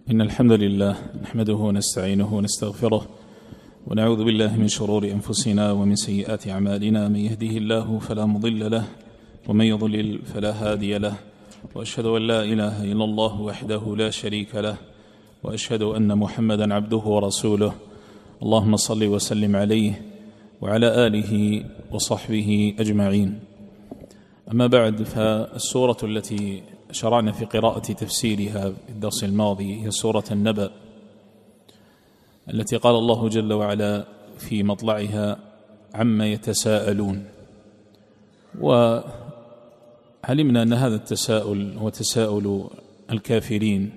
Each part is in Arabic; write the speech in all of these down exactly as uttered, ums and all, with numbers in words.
إن الحمد لله نحمده ونستعينه ونستغفره ونعوذ بالله من شرور أنفسنا ومن سيئات أعمالنا. من يهده الله فلا مضل له ومن يضلل فلا هادي له، وأشهد أن لا إله إلا الله وحده لا شريك له، وأشهد أن محمدا عبده ورسوله. اللهم صل وسلم عليه وعلى آله وصحبه أجمعين. أما بعد، فالسورة التي شرعنا في قراءة تفسيرها في الدرس الماضي هي سورة النبأ، التي قال الله جل وعلا في مطلعها عما يتساءلون. وعلمنا أن هذا التساؤل هو تساؤل الكافرين،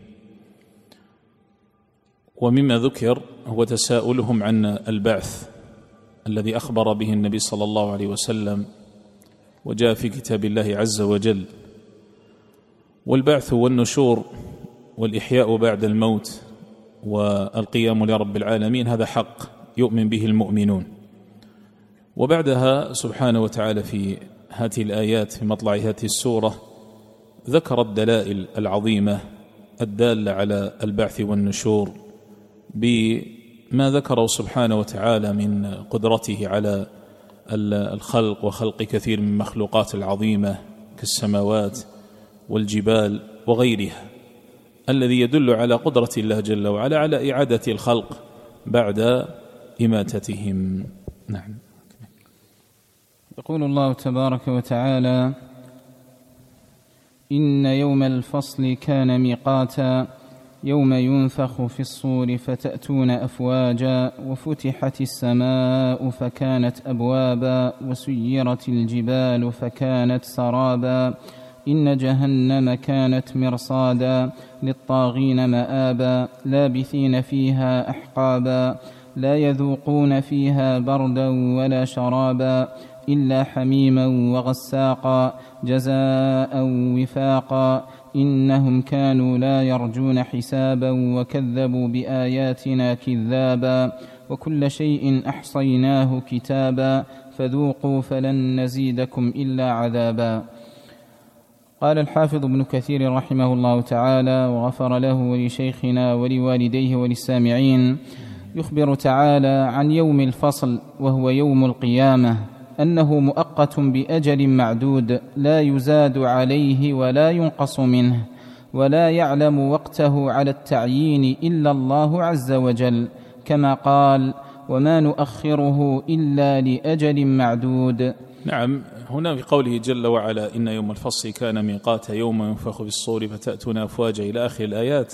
ومما ذكر هو تساؤلهم عن البعث الذي أخبر به النبي صلى الله عليه وسلم وجاء في كتاب الله عز وجل. والبعث والنشور والإحياء بعد الموت والقيام لرب العالمين هذا حق يؤمن به المؤمنون. وبعدها سبحانه وتعالى في هذه الآيات في مطلع هذه السورة ذكر الدلائل العظيمة الدالة على البعث والنشور بما ذكره سبحانه وتعالى من قدرته على الخلق وخلق كثير من المخلوقات العظيمة كالسماوات والجبال وغيرها، الذي يدل على قدرة الله جل وعلا على إعادة الخلق بعد إماتتهم. نعم. يقول الله تبارك وتعالى: إن يوم الفصل كان ميقاتا يوم ينفخ في الصور فتأتون أفواجا وفتحت السماء فكانت أبوابا وسيرت الجبال فكانت سرابا إن جهنم كانت مرصادا للطاغين مآبا لابثين فيها أحقابا لا يذوقون فيها بردا ولا شرابا إلا حميما وغساقا جزاء وفاقا إنهم كانوا لا يرجون حسابا وكذبوا بآياتنا كذابا وكل شيء أحصيناه كتابا فذوقوا فلن نزيدكم إلا عذابا. قال الحافظ ابن كثير رحمه الله تعالى وغفر له ولشيخنا ولوالديه وللسامعين، يخبر تعالى عن يوم الفصل وهو يوم القيامة أنه مؤقت بأجل معدود لا يزاد عليه ولا ينقص منه، ولا يعلم وقته على التعيين إلا الله عز وجل، كما قال: وما نؤخره إلا لأجل معدود. نعم. هنا في قوله جل وعلا إن يوم الفصل كان ميقاتا يوم ينفخ في الصور فتأتون أفواجا إلى آخر الآيات،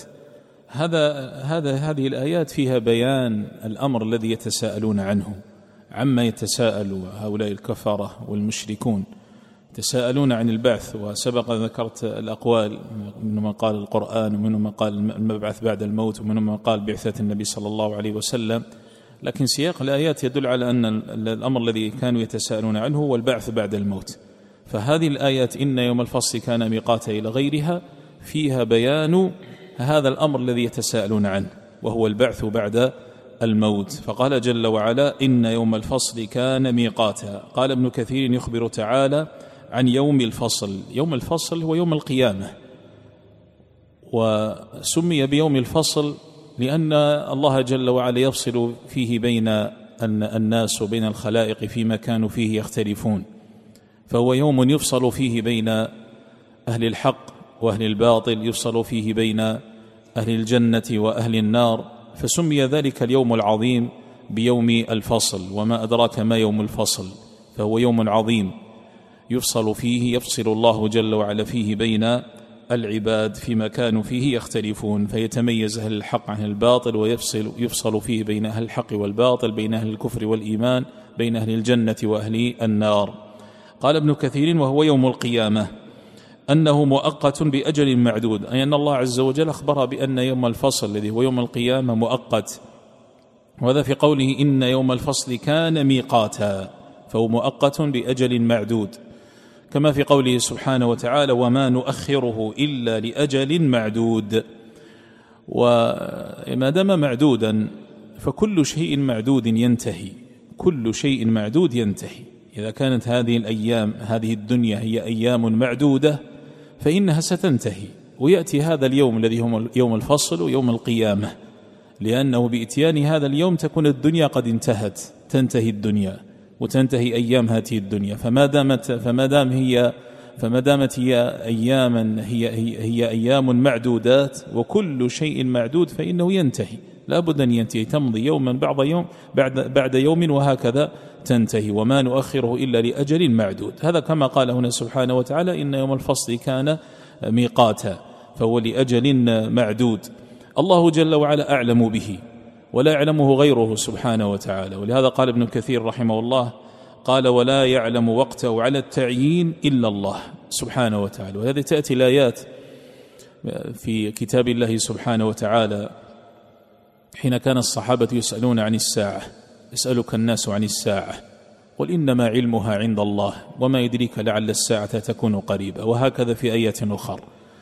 هذا هذا هذه الآيات فيها بيان الأمر الذي يتساءلون عنه، عما يتساءل هؤلاء الكفرة والمشركون، يتساءلون عن البعث. وسبق ذكرت الأقوال، منهم من قال القرآن ومنهم من قال المبعث بعد الموت ومنهم من قال بعثة النبي صلى الله عليه وسلم، لكن سياق الآيات يدل على أن الأمر الذي كانوا يتساءلون عنه هو البعث بعد الموت. فهذه الآيات إن يوم الفصل كان ميقاتا إلى غيرها فيها بيان هذا الأمر الذي يتساءلون عنه وهو البعث بعد الموت. فقال جل وعلا إن يوم الفصل كان ميقاتا. قال ابن كثير يخبر تعالى عن يوم الفصل. يوم الفصل هو يوم القيامة، وسمي بيوم الفصل لأن الله جل وعلا يفصل فيه بين الناس وبين الخلائق فيما كانوا فيه يختلفون، فهو يوم يفصل فيه بين أهل الحق وأهل الباطل، يفصل فيه بين أهل الجنة وأهل النار، فسمي ذلك اليوم العظيم بيوم الفصل. وما أدراك ما يوم الفصل، فهو يوم عظيم يفصل فيه يفصل الله جل وعلا فيه بين العباد فيما كانوا فيه يختلفون، فيتميز أهل الحق عن الباطل، ويفصل يفصل فيه بين أهل الحق والباطل، بين أهل الكفر والإيمان، بين أهل الجنة وأهل النار. قال ابن كثير وهو يوم القيامة أنه مؤقت بأجل معدود، أي أن الله عز وجل أخبر بأن يوم الفصل الذي هو يوم القيامة مؤقت، وهذا في قوله إن يوم الفصل كان ميقاتا، فهو مؤقت بأجل معدود، كما في قوله سبحانه وتعالى وما نؤخره إلا لأجل معدود. وما دام معدودا فكل شيء معدود ينتهي، كل شيء معدود ينتهي. إذا كانت هذه الأيام هذه الدنيا هي أيام معدودة فإنها ستنتهي، ويأتي هذا اليوم الذي هو يوم الفصل ويوم القيامة، لأنه بإتيان هذا اليوم تكون الدنيا قد انتهت، تنتهي الدنيا وتنتهي أيام هذه الدنيا. فما دامت فما دام هي فما دامت هي أياما هي هي, هي أيام معدودات، وكل شيء معدود فإنه ينتهي، لا بد أن ينتهي، تمضي يوما بعد يوم بعد بعد يوم وهكذا تنتهي، وما نؤخره إلا لأجل معدود. هذا كما قال هنا سبحانه وتعالى: إن يوم الفصل كان ميقاتا، فهو لأجل معدود. الله جل وعلا أعلم به ولا يعلمه غيره سبحانه وتعالى، ولهذا قال ابن كثير رحمه الله قال: ولا يعلم وقته على التعيين إلا الله سبحانه وتعالى. وهذه تأتي الآيات في كتاب الله سبحانه وتعالى حين كان الصحابة يسألون عن الساعة: يسألك الناس عن الساعة قل إنما علمها عند الله وما يدريك لعل الساعة تكون قريبة. وهكذا في آيات أخرى.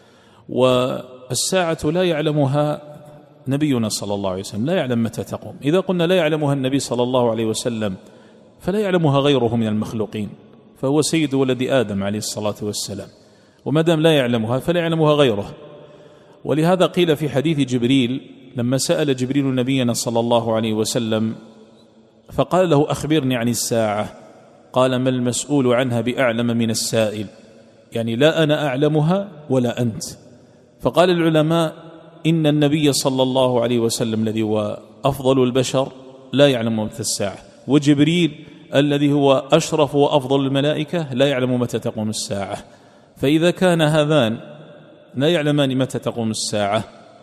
والساعة لا يعلمها نبينا صلى الله عليه وسلم، لا يعلم متى تقوم. إذا قلنا لا يعلمها النبي صلى الله عليه وسلم فلا يعلمها غيره من المخلوقين، فهو سيد ولد آدم عليه الصلاة والسلام، وما دام لا يعلمها فلا يعلمها غيره. ولهذا قيل في حديث جبريل لما سأل جبريل نبينا صلى الله عليه وسلم فقال له: أخبرني عن الساعة. قال: ما المسؤول عنها بأعلم من السائل، يعني لا أنا أعلمها ولا أنت. فقال العلماء: إن النبي صلى الله عليه وسلم الذي هو أفضل البشر لا يعلم متى الساعة، وجبريل الذي هو أشرف وأفضل الملائكة لا يعلم متى تقوم الساعة. فإذا كان هذان لا يعلمان متى تقوم الساعة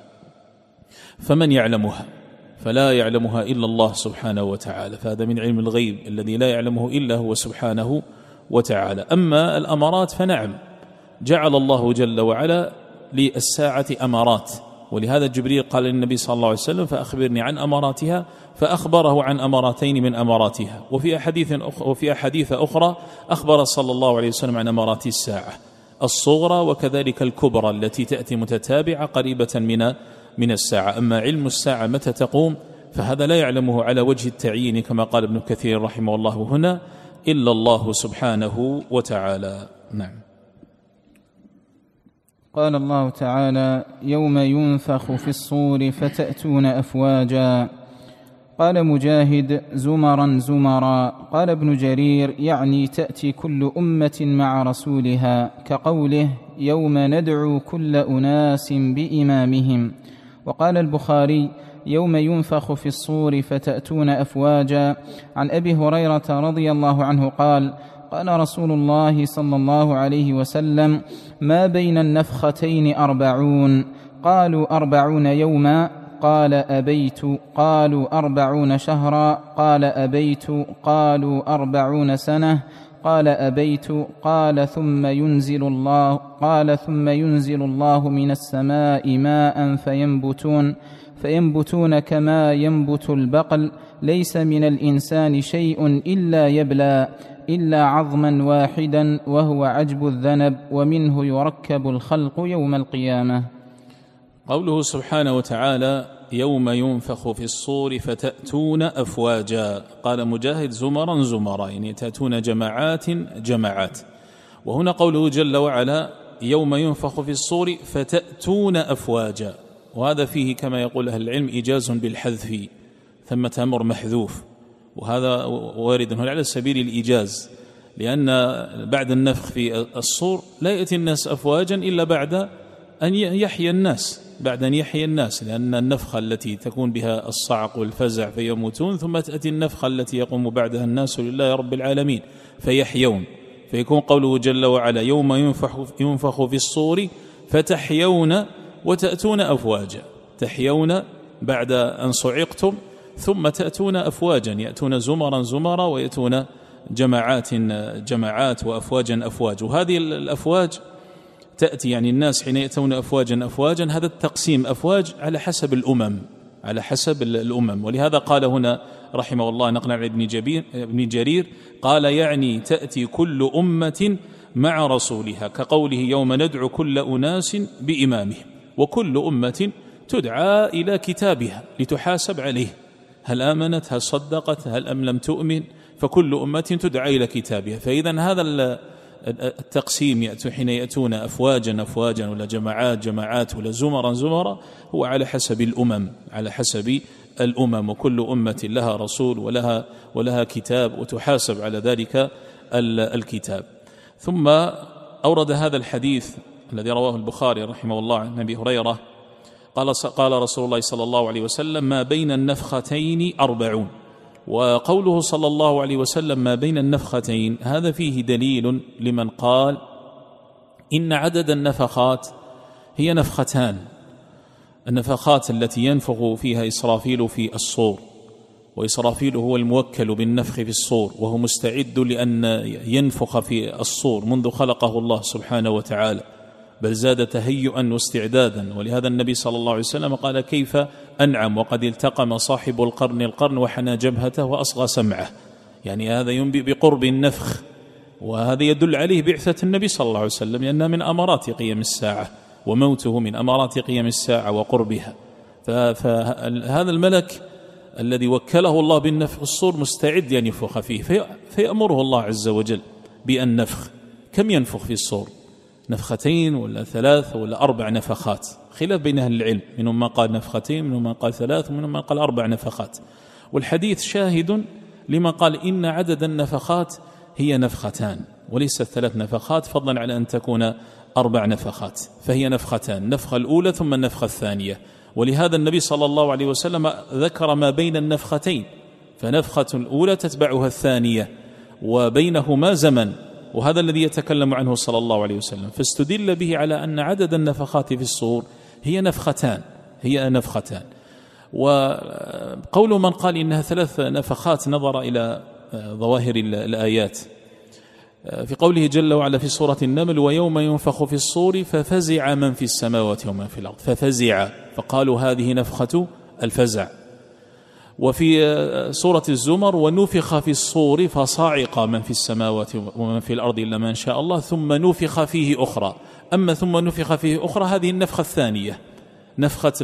فمن يعلمها؟ فلا يعلمها إلا الله سبحانه وتعالى، فهذا من علم الغيب الذي لا يعلمه إلا هو سبحانه وتعالى. أما الأمارات فنعم، جعل الله جل وعلا للساعة أمارات، ولهذا جبريل قال للنبي صلى الله عليه وسلم: فأخبرني عن أماراتها، فأخبره عن أمارتين من أماراتها. وفي أحاديث وفي أحاديث أخرى أخبر صلى الله عليه وسلم عن أمارات الساعة الصغرى وكذلك الكبرى التي تأتي متتابعة قريبة من من الساعة. أما علم الساعة متى تقوم فهذا لا يعلمه على وجه التعيين كما قال ابن كثير رحمه الله هنا إلا الله سبحانه وتعالى. نعم. قال الله تعالى: يوم ينفخ في الصور فتأتون أفواجا. قال مجاهد: زمرا زمرا. قال ابن جرير: يعني تأتي كل أمة مع رسولها، كقوله: يوم ندعو كل أناس بإمامهم. وقال البخاري: يوم ينفخ في الصور فتأتون أفواجا. عن أبي هريرة رضي الله عنه قال: قال رسول الله صلى الله عليه وسلم: ما بين النفختين أربعون. قالوا: أربعون يوما. قال: أبيت. قالوا: أربعون شهرا. قال: أبيت. قالوا: أربعون سنة. قال: أبيت. قال: ثم ينزل الله قال ثم ينزل الله من السماء ماء فينبتون فينبتون كما ينبت البقل، ليس من الإنسان شيء إلا يبلى إلا عظما واحدا وهو عجب الذنب، ومنه يركب الخلق يوم القيامة. قوله سبحانه وتعالى: يوم ينفخ في الصور فتأتون أفواجا. قال مجاهد: زمرا زمرا، يعني تأتون جماعات جماعات. وهنا قوله جل وعلا: يوم ينفخ في الصور فتأتون أفواجا، وهذا فيه كما يقول أهل العلم إيجاز بالحذف، ثمة أمر محذوف، وهذا وارد هنا على سبيل الإيجاز، لأن بعد النفخ في الصور لا يأتي الناس أفواجا إلا بعد أن يحيى الناس بعد أن يحيى الناس لأن النفخة التي تكون بها الصعق والفزع فيموتون، ثم تأتي النفخة التي يقوم بعدها الناس لله رب العالمين فيحيون. فيكون قوله جل وعلا: يوم ينفخ, ينفخ في الصور فتحيون وتأتون أفواجا، تحيون بعد أن صعقتم ثم تأتون أفواجا، يأتون زمرا زمرا ويأتون جماعات جماعات وأفواجا أفواج. وهذه الأفواج تأتي يعني الناس حين يأتون أفواجا أفواجا، هذا التقسيم أفواج على حسب الأمم على حسب الأمم. ولهذا قال هنا رحمه الله نقل عن ابن جرير قال: يعني تأتي كل أمة مع رسولها، كقوله: يوم ندعو كل أناس بإمامهم. وكل أمة تدعى إلى كتابها لتحاسب عليه، هل آمنت هل صدقت هل أم لم تؤمن، فكل أمة تدعى إلى كتابها. فإذا هذا التقسيم يأتوا حين يأتون أفواجا أفواجا ولا جماعات جماعات ولا زمرا زمرا هو على حسب الأمم على حسب الأمم وكل أمة لها رسول ولها ولها كتاب وتحاسب على ذلك الكتاب. ثم أورد هذا الحديث الذي رواه البخاري رحمه الله عن أبي هريرة قال قال رسول الله صلى الله عليه وسلم: ما بين النفختين أربعون. وقوله صلى الله عليه وسلم ما بين النفختين هذا فيه دليل لمن قال إن عدد النفخات هي نفختان، النفخات التي ينفخ فيها إسرافيل في الصور، وإسرافيل هو الموكل بالنفخ في الصور وهو مستعد لأن ينفخ في الصور منذ خلقه الله سبحانه وتعالى، بل زاد تهيئا واستعدادا. ولهذا النبي صلى الله عليه وسلم قال: كيف أنعم وقد التقم صاحب القرن القرن وحنى جبهته وأصغى سمعه. يعني هذا ينبئ بقرب النفخ، وهذا يدل عليه بعثة النبي صلى الله عليه وسلم لأنها من أمارات قيام الساعة، وموته من أمارات قيام الساعة وقربها. فهذا الملك الذي وكله الله بالنفخ الصور مستعد أن ينفخ فيه، في فيأمره الله عز وجل بأن نفخ. كم ينفخ في الصور؟ نفختين ولا ثلاث ولا أربع نفخات؟ خلاف بين أهل العلم، منهم من قال نفختين، منهم من قال ثلاث، ومنهم من قال أربع نفخات. والحديث شاهد لما قال إن عدد النفخات هي نفختان وليست ثلاث نفخات، فضلا على أن تكون أربع نفخات، فهي نفختان، النفخة الأولى ثم النفخة الثانية. ولهذا النبي صلى الله عليه وسلم ذكر ما بين النفختين، فنفخة الأولى تتبعها الثانية وبينهما زمن، وهذا الذي يتكلم عنه صلى الله عليه وسلم، فاستدل به على أن عدد النفخات في الصور هي نفختان هي نفختان. وقول من قال إنها ثلاث نفخات نظر إلى ظواهر الآيات في قوله جل وعلا في سورة النمل: ويوم ينفخ في الصور ففزع من في السماوات ومن في الأرض. ففزع، فقالوا هذه نفخة الفزع. وفي سورة الزمر: ونفخ في الصور فصعق من في السماوات ومن في الأرض إلا من شاء الله ثم نفخ فيه أخرى. أما ثم نفخ فيه أخرى هذه النفخة الثانية، نفخة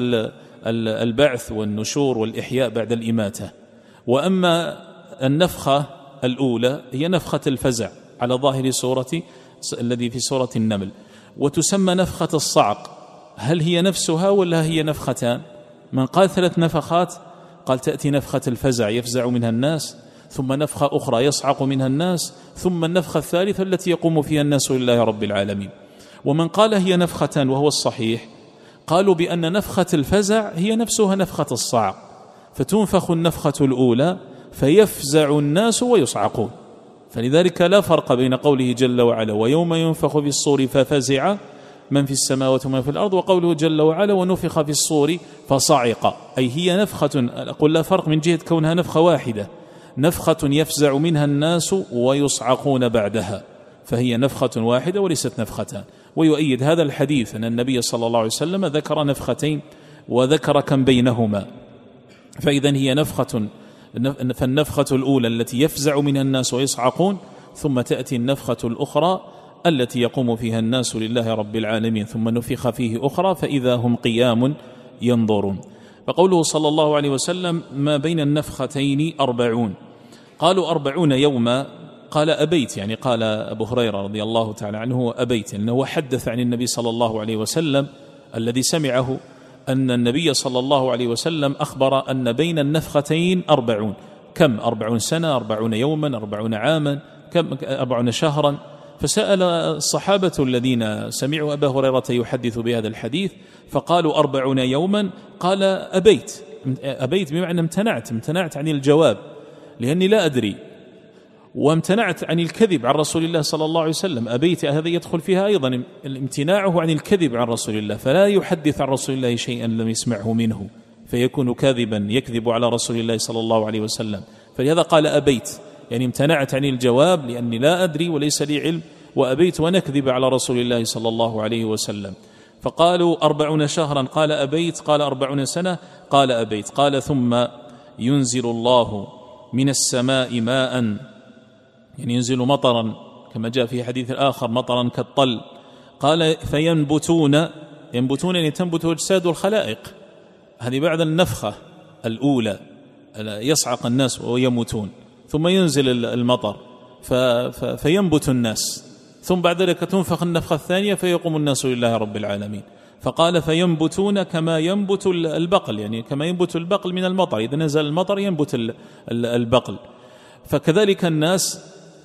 البعث والنشور والإحياء بعد الإماتة. وأما النفخة الأولى هي نفخة الفزع على ظاهر سورة الذي في سورة النمل، وتسمى نفخة الصعق. هل هي نفسها ولا هي نفختان؟ من قال ثلاث نفخات قال تأتي نفخة الفزع يفزع منها الناس، ثم نفخة أخرى يصعق منها الناس، ثم النفخة الثالثة التي يقوم فيها الناس لله رب العالمين. ومن قال هي نفختان وهو الصحيح قالوا بأن نفخة الفزع هي نفسها نفخة الصعق، فتنفخ النفخة الأولى فيفزع الناس ويصعقون. فلذلك لا فرق بين قوله جل وعلا: ويوم ينفخ في الصور ففزع من في السماوات ومن في الأرض، وقوله جل وعلا: ونفخ في الصور فصعق، أي هي نفخة. أقول لا فرق من جهة كونها نفخة واحدة، نفخة يفزع منها الناس ويصعقون بعدها، فهي نفخة واحدة وليست نفختان. ويؤيد هذا الحديث أن النبي صلى الله عليه وسلم ذكر نفختين وذكر كم بينهما، فإذن هي نفخة، فالنفخة الأولى التي يفزع منها الناس ويصعقون، ثم تأتي النفخة الأخرى التي يقوم فيها الناس لله رب العالمين، ثم نفخ فيه أخرى فإذا هم قيام ينظرون. فقوله صلى الله عليه وسلم: ما بين النفختين أربعون. قالوا أربعون يوما، قال أبيت، يعني قال أبو هريرة رضي الله تعالى عنه أبيت، لأنه حدث عن النبي صلى الله عليه وسلم الذي سمعه أن النبي صلى الله عليه وسلم أخبر أن بين النفختين أربعون. كم؟ أربعون سنة، أربعون يوما، أربعون عاما، كم؟ أربعون شهرا. فسأل الصحابة الذين سمعوا أبا هريرة يحدث بهذا الحديث فقالوا أربعون يوما. قال أبيت، أبيت بمعنى امتنعت امتنعت عن الجواب لأني لا أدري، وامتنعت عن الكذب عن رسول الله صلى الله عليه وسلم. أبيت هذا يدخل فيها أيضا امتناعه عن الكذب عن رسول الله، فلا يحدث عن رسول الله شيئا لم يسمعه منه فيكون كاذبا يكذب على رسول الله صلى الله عليه وسلم. فلهذا قال أبيت، يعني امتنعت عن الجواب لأني لا أدري وليس لي علم، وأبيت ونكذب على رسول الله صلى الله عليه وسلم. فقالوا أربعون شهرا، قال أبيت. قال أربعون سنة، قال أبيت. قال ثم ينزل الله من السماء ماء، يعني ينزل مطرا كما جاء في حديث آخر مطرا كالطل. قال فينبتون، ينبتون يعني تنبت أجساد الخلائق، هذه بعد النفخة الأولى يصعق الناس ويموتون، ثم ينزل المطر فينبت الناس، ثم بعد ذلك تنفخ النفخة الثانية فيقوم الناس لله رب العالمين. فقال فينبتون كما ينبت البقل، يعني كما ينبت البقل من المطر، إذا نزل المطر ينبت البقل. فكذلك الناس،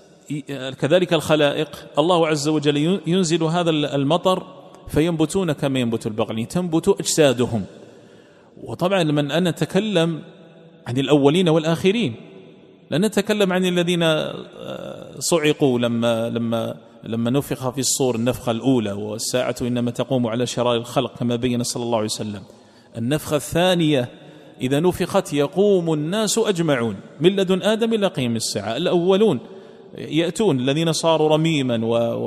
كذلك الخلائق، الله عز وجل ينزل هذا المطر فينبتون كما ينبت البقل، يعني تنبت أجسادهم. وطبعا من أنا نتكلم عن الأولين والآخرين، لا نتكلم عن الذين صعقوا لما لما لما نفخ في الصور النفخة الأولى، والساعة إنما تقوم على شرار الخلق كما بين صلى الله عليه وسلم. النفخة الثانية إذا نفخت يقوم الناس أجمعون من لدن آدم إلى قيام الساعة. الأولون يأتون الذين صاروا رميما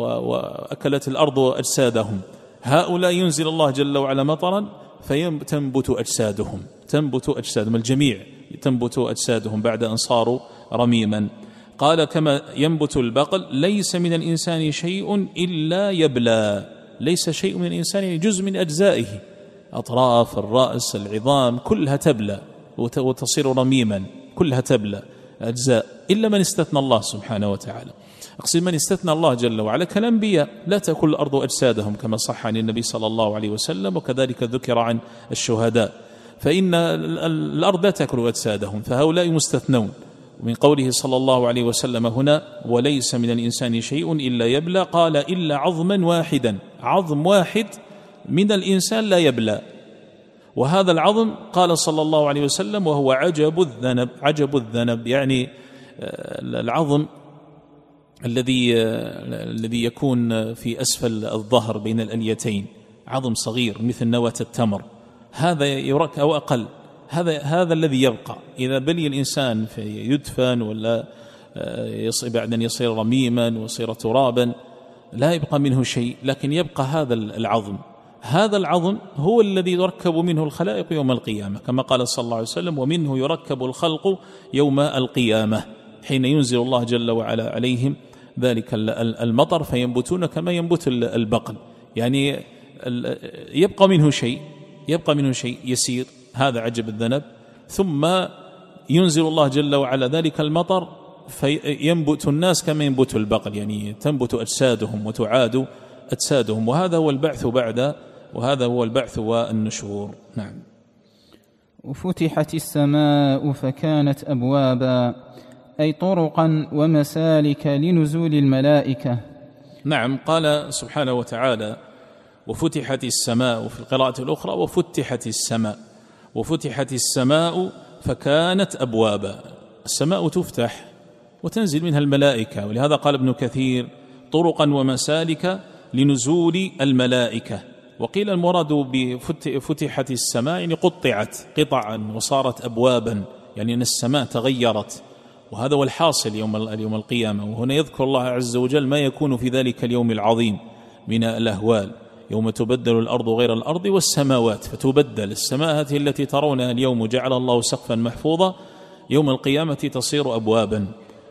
وأكلت الأرض أجسادهم، هؤلاء ينزل الله جل وعلا مطرا فتنبت أجسادهم، تنبت أجسادهم الجميع، تنبت أجسادهم بعد أن صاروا رميما. قال كما ينبت البقل ليس من الإنسان شيء إلا يبلى، ليس شيء من الإنسان، جزء من أجزائه، أطراف الرأس العظام كلها تبلى وتصير رميما، كلها تبلى أجزاء، إلا من استثنى الله سبحانه وتعالى. أقصد من استثنى الله جل وعلا كالأنبياء، لا تأكل الأرض أجسادهم كما صح عن النبي صلى الله عليه وسلم، وكذلك ذكر عن الشهداء، فإن الأرض لا تأكل أجسادهم، فهؤلاء مستثنون. ومن قوله صلى الله عليه وسلم هنا وليس من الإنسان شيء إلا يبلى، قال إلا عظما واحدا، عظم واحد من الإنسان لا يبلى، وهذا العظم قال صلى الله عليه وسلم وهو عجب الذنب، عجب الذنب يعني العظم الذي الذي يكون في أسفل الظهر بين الأليتين، عظم صغير مثل نواة التمر، هذا يرك أو أقل، هذا هذا الذي يبقى. إذا بلي الإنسان يدفن ولا بعد أن يصير رميما ويصير ترابا لا يبقى منه شيء، لكن يبقى هذا العظم. هذا العظم هو الذي يركب منه الخلائق يوم القيامة، كما قال صلى الله عليه وسلم ومنه يركب الخلق يوم القيامة، حين ينزل الله جل وعلا عليهم ذلك المطر فينبتون كما ينبت البقل، يعني يبقى منه شيء، يبقى منه شيء يسير، هذا عجب الذنب. ثم ينزل الله جل وعلا ذلك المطر فينبت الناس كما ينبت البقل، يعني تنبت أجسادهم وتعاد أجسادهم، وهذا هو البعث بعد، وهذا هو البعث والنشور. نعم. وفتحت السماء فكانت أبوابا، أي طرقا ومسالك لنزول الملائكة. نعم، قال سبحانه وتعالى وفتحت السماء، وفي القراءة الأخرى وفتحت السماء، وفتحت السماء فكانت أبوابا. السماء تفتح وتنزل منها الملائكة، ولهذا قال ابن كثير طرقا ومسالك لنزول الملائكة. وقيل المراد بفتحت السماء يعني قطعت قطعا وصارت أبوابا، يعني أن السماء تغيرت، وهذا هو الحاصل يوم اليوم القيامة. وهنا يذكر الله عز وجل ما يكون في ذلك اليوم العظيم من الأهوال، يوم تبدل الأرض غير الأرض والسماوات فتبدل. السماء هذه التي ترونها اليوم جعل الله سقفا محفوظا، يوم القيامة تصير أبوابا.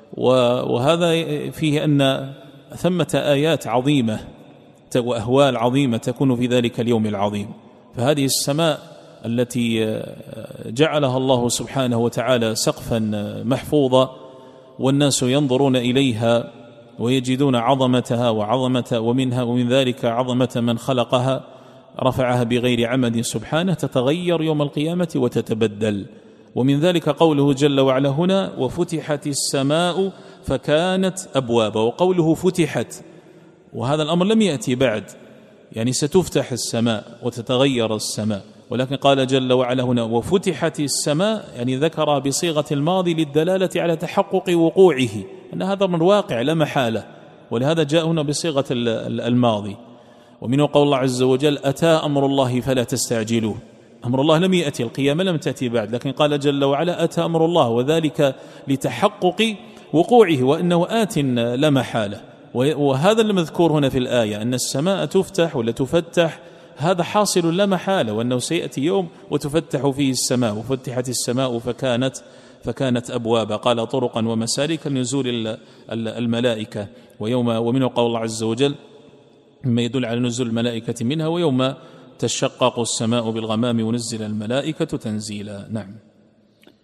وهذا فيه أن ثمة آيات عظيمة وأهوال عظيمة تكون في ذلك اليوم العظيم. فهذه السماء التي جعلها الله سبحانه وتعالى سقفا محفوظا، والناس ينظرون إليها ويجدون عظمتها وعظمة ومنها ومن ذلك عظمة من خلقها رفعها بغير عمد سبحانه، تتغير يوم القيامة وتتبدل. ومن ذلك قوله جل وعلا هنا وفتحت السماء فكانت أبوابا، وقوله فتحت، وهذا الأمر لم يأتي بعد، يعني ستفتح السماء وتتغير السماء، ولكن قال جل وعلا هنا وفتحت السماء، يعني ذكر بصيغة الماضي للدلالة على تحقق وقوعه، أن هذا من واقع لا محالة، ولهذا جاء هنا بصيغة الماضي. ومنه قول الله عز وجل أتى أمر الله فلا تستعجلوه. أمر الله لم يأتي، القيامة لم تأتي بعد، لكن قال جل وعلا أتى أمر الله، وذلك لتحقق وقوعه وأنه آت لا محالة. وهذا المذكور هنا في الآية أن السماء تفتح ولا تفتح، هذا حاصل لا محالة، وأنه سيأتي يوم وتفتح فيه السماء. وفتحت السماء فكانت فكانت أبوابا، قال طرقا ومسالك لنزول الملائكة. ويوم ومنه قول الله عز وجل مما يدل على نزول الملائكة منها ويوم تشقق السماء بالغمام ونزل الملائكة تنزيلا. نعم.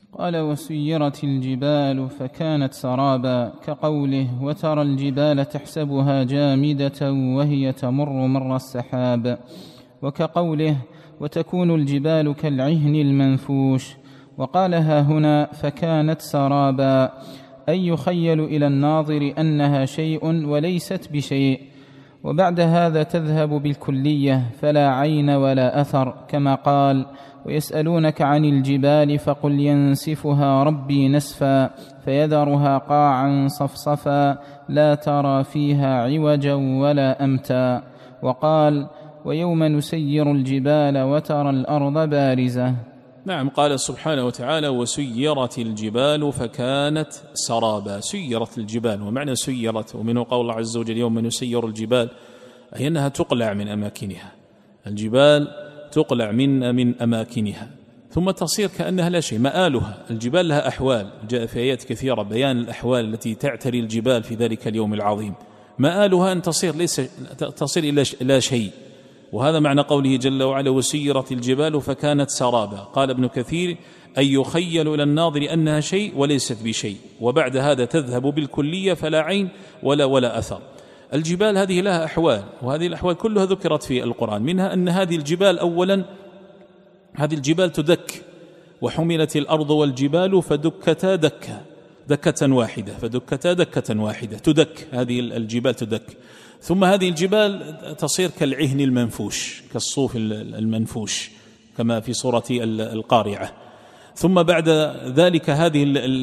قال: وسيرت الجبال فكانت سرابا، كقوله: وترى الجبال تحسبها جامدة وهي تمر مر السحاب، وكقوله: وتكون الجبال كالعهن المنفوش. وقالها هنا فكانت سرابا، أي يخيل إلى الناظر أنها شيء وليست بشيء، وبعد هذا تذهب بالكلية فلا عين ولا أثر، كما قال: ويسألونك عن الجبال فقل ينسفها ربي نسفا فيذرها قاعا صفصفا لا ترى فيها عوجا ولا أمتا. وقال: ويوم نسير الجبال وترى الأرض بارزة. نعم، قال سبحانه وتعالى: وسيرت الجبال فكانت سرابا. سيرت الجبال، ومعنى سيرت ومنه قول الله عز وجل: يوم نسير الجبال، أي أنها تقلع من أماكنها. الجبال تقلع من من أماكنها ثم تصير كأنها لا شيء. مآلها، الجبال لها أحوال، جاء في آيات كثيرة بيان الأحوال التي تعتري الجبال في ذلك اليوم العظيم. مآلها أن تصير ليس تصير إلى لا شيء، وهذا معنى قوله جل وعلا: وسيرت الجبال فكانت سرابا. قال ابن كثير: أي يخيل إلى الناظر أنها شيء وليست بشيء، وبعد هذا تذهب بالكلية فلا عين ولا ولا أثر. الجبال هذه لها أحوال، وهذه الأحوال كلها ذكرت في القرآن، منها أن هذه الجبال أولا هذه الجبال تدك، وحملت الأرض والجبال فدكتا دكة دكة واحدة فدكتا دكة واحدة تدك، هذه الجبال تدك. ثم هذه الجبال تصير كالعهن المنفوش، كالصوف المنفوش، كما في سورة القارعة. ثم بعد ذلك هذه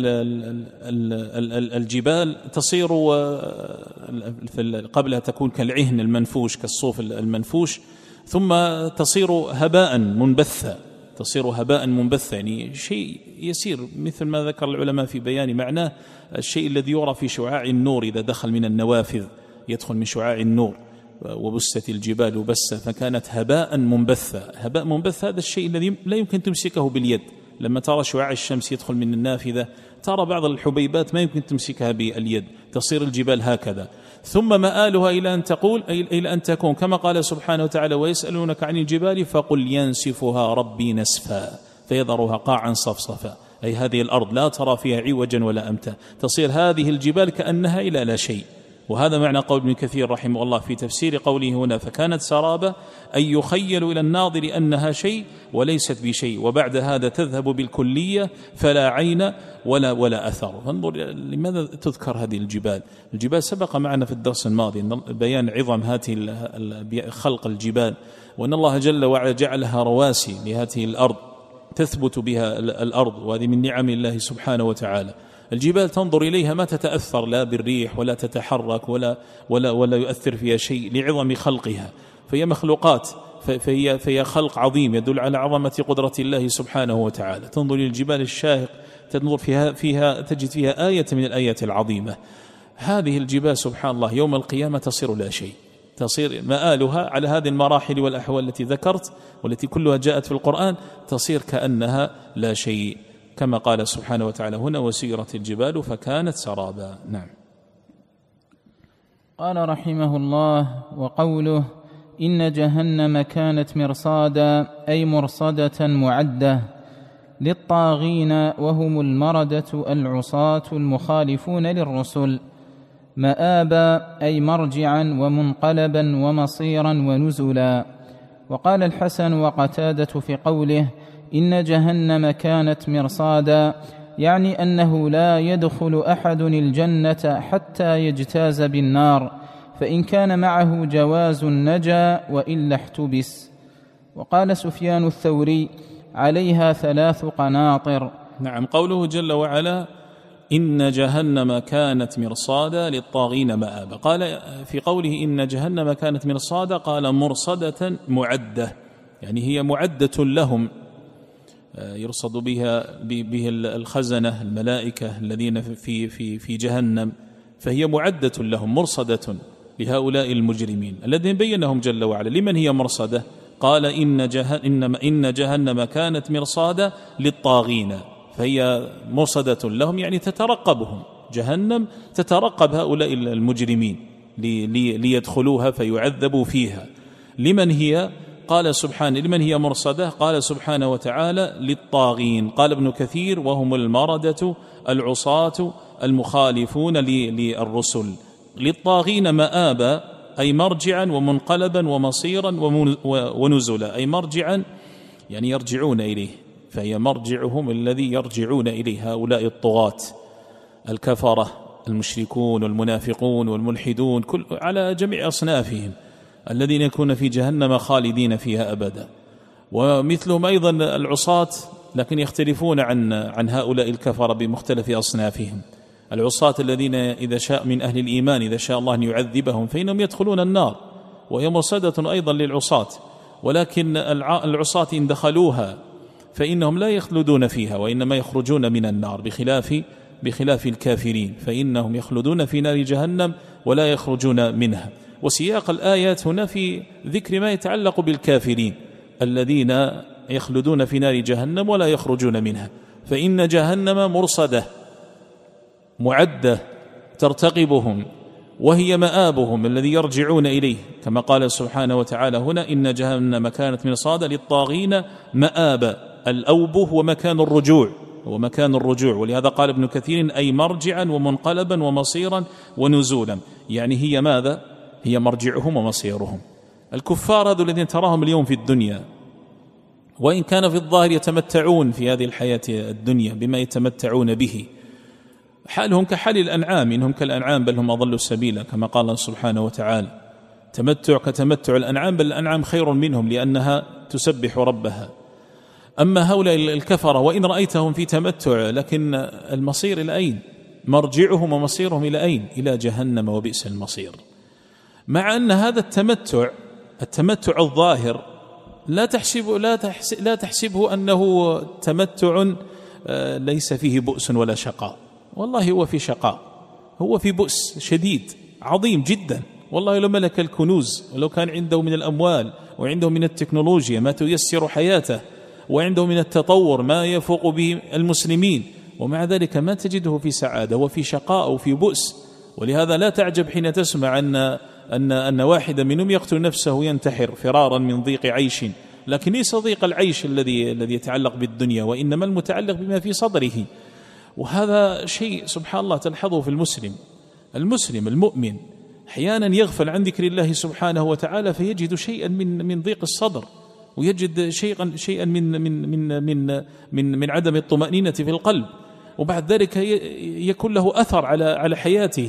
الجبال تصير قبلها تكون كالعهن المنفوش، كالصوف المنفوش، ثم تصير هباء منبثا تصير هباء منبثا يعني شيء يسير، مثل ما ذكر العلماء في بيان معناه: الشيء الذي يرى في شعاع النور إذا دخل من النوافذ، يدخل من شعاع النور. وبست الجبال بسا فكانت هباء منبثا. هباء منبث هذا الشيء الذي لا يمكن تمسكه باليد. لما ترى شعاع الشمس يدخل من النافذة ترى بعض الحبيبات ما يمكن تمسكها باليد، تصير الجبال هكذا. ثم مآلها إلى أن تقول أي إلى أن تكون كما قال سبحانه وتعالى: ويسألونك عن الجبال فقل ينسفها ربي نسفا فيذرها قاعا صفصفا، أي هذه الأرض لا ترى فيها عوجا ولا أمتا، تصير هذه الجبال كأنها إلى لا شيء. وهذا معنى قول ابن كثير رحمه الله في تفسير قوله هنا فكانت سرابا، أي يخيل إلى الناظر أنها شيء وليست بشيء، وبعد هذا تذهب بالكلية فلا عين ولا ولا أثر. فانظر لماذا تذكر هذه الجبال. الجبال سبق معنا في الدرس الماضي بيان عظم هذه خلق الجبال، وأن الله جل وعلا جعلها رواسي لهذه الأرض تثبت بها الأرض، وهذه من نعم الله سبحانه وتعالى. الجبال تنظر إليها ما تتأثر لا بالريح ولا تتحرك ولا ولا ولا يؤثر فيها شيء لعظم خلقها، فهي مخلوقات، فهي فهي خلق عظيم يدل على عظمة قدرة الله سبحانه وتعالى. تنظر إلى الجبال الشاهق تنظر فيها فيها تجد فيها آية من الآيات العظيمة. هذه الجبال سبحان الله يوم القيامة تصير لا شيء، تصير مآلها على هذه المراحل والأحوال التي ذكرت والتي كلها جاءت في القرآن، تصير كأنها لا شيء، كما قال سبحانه وتعالى هنا: وسيرت الجبال فكانت سرابا. نعم. قال رحمه الله: وقوله إن جهنم كانت مرصادا، أي مرصدة معدة للطاغين، وهم المردة العصاة المخالفون للرسل، مآبا أي مرجعا ومنقلبا ومصيرا ونزلا. وقال الحسن وقتادة في قوله إن جهنم كانت مرصادا، يعني أنه لا يدخل أحد الجنة حتى يجتاز بالنار، فإن كان معه جواز نجا وإلا احتبس. وقال سفيان الثوري عليها ثلاث قناطر. نعم، قوله جل وعلا إن جهنم كانت مرصادا للطاغين مآبا، قال في قوله إن جهنم كانت مرصادا قال مرصدة معدة، يعني هي معدة لهم، يرصد بها به الخزنة الملائكة الذين في في في جهنم، فهي معدة لهم مرصدة لهؤلاء المجرمين الذين بينهم جل وعلا. لمن هي مرصدة؟ قال إن جهنم إن جهنم كانت مرصادا للطاغين، فهي مرصدة لهم يعني تترقبهم، جهنم تترقب هؤلاء المجرمين ليدخلوها فيعذبوا فيها. لمن هي؟ قال سبحانه لمن هي مرصدة؟ قال سبحانه وتعالى للطاغين. قال ابن كثير وهم المردة العصاة المخالفون للرسل. للطاغين مآبا أي مرجعا ومنقلبا ومصيرا ونزلا، أي مرجعا يعني يرجعون إليه، فهي مرجعهم الذي يرجعون إليه هؤلاء الطغاة الكفرة المشركون والمنافقون والملحدون كل على جميع أصنافهم الذين يكون في جهنم خالدين فيها أبدا. ومثلهم أيضا العصاة، لكن يختلفون عن عن هؤلاء الكفرة بمختلف أصنافهم. العصاة الذين إذا شاء من أهل الإيمان إذا شاء الله أن يعذبهم فإنهم يدخلون النار، وهي مرصدة أيضا للعصاة، ولكن العصاة إن دخلوها فإنهم لا يخلدون فيها وإنما يخرجون من النار، بخلاف بخلاف الكافرين فإنهم يخلدون في نار جهنم ولا يخرجون منها. وسياق الآيات هنا في ذكر ما يتعلق بالكافرين الذين يخلدون في نار جهنم ولا يخرجون منها، فإن جهنم مرصدة معدة ترتقبهم وهي مآبهم الذي يرجعون إليه، كما قال سبحانه وتعالى هنا إن جهنم كانت مرصادا للطاغين مآبا. الأوب هو مكان الرجوع ومكان الرجوع، ولهذا قال ابن كثير أي مرجعا ومنقلبا ومصيرا ونزولا، يعني هي ماذا؟ هي مرجعهم ومصيرهم. الكفار هذو الذين تراهم اليوم في الدنيا وإن كان في الظاهر يتمتعون في هذه الحياة الدنيا بما يتمتعون به، حالهم كحال الأنعام، إنهم كالأنعام بل هم أضل السبيل، كما قال الله سبحانه وتعالى تمتع كتمتع الأنعام بل الأنعام خير منهم لأنها تسبح ربها. أما هؤلاء الكفرة وإن رأيتهم في تمتع لكن المصير إلى أين؟ مرجعهم ومصيرهم إلى أين؟ إلى جهنم وبئس المصير. مع أن هذا التمتع التمتع الظاهر لا تحسب لا تحسب لا تحسبه أنه تمتع ليس فيه بؤس ولا شقاء، والله هو في شقاء، هو في بؤس شديد عظيم جدا. والله لو ملك الكنوز ولو كان عنده من الأموال وعنده من التكنولوجيا ما تيسر حياته وعنده من التطور ما يفوق به المسلمين، ومع ذلك ما تجده في سعادة وفي شقاء وفي بؤس. ولهذا لا تعجب حين تسمع أن أن أن واحدا منهم يقتل نفسه ينتحر فرارا من ضيق عيش، لكن ليس ضيق العيش الذي الذي يتعلق بالدنيا، وإنما المتعلق بما في صدره. وهذا شيء سبحان الله تلحظه في المسلم. المسلم المؤمن أحيانا يغفل عن ذكر الله سبحانه وتعالى فيجد شيئا من من ضيق الصدر، ويجد شيئا شيئا من من من من من, من عدم الطمأنينة في القلب، وبعد ذلك يكون له أثر على على حياته،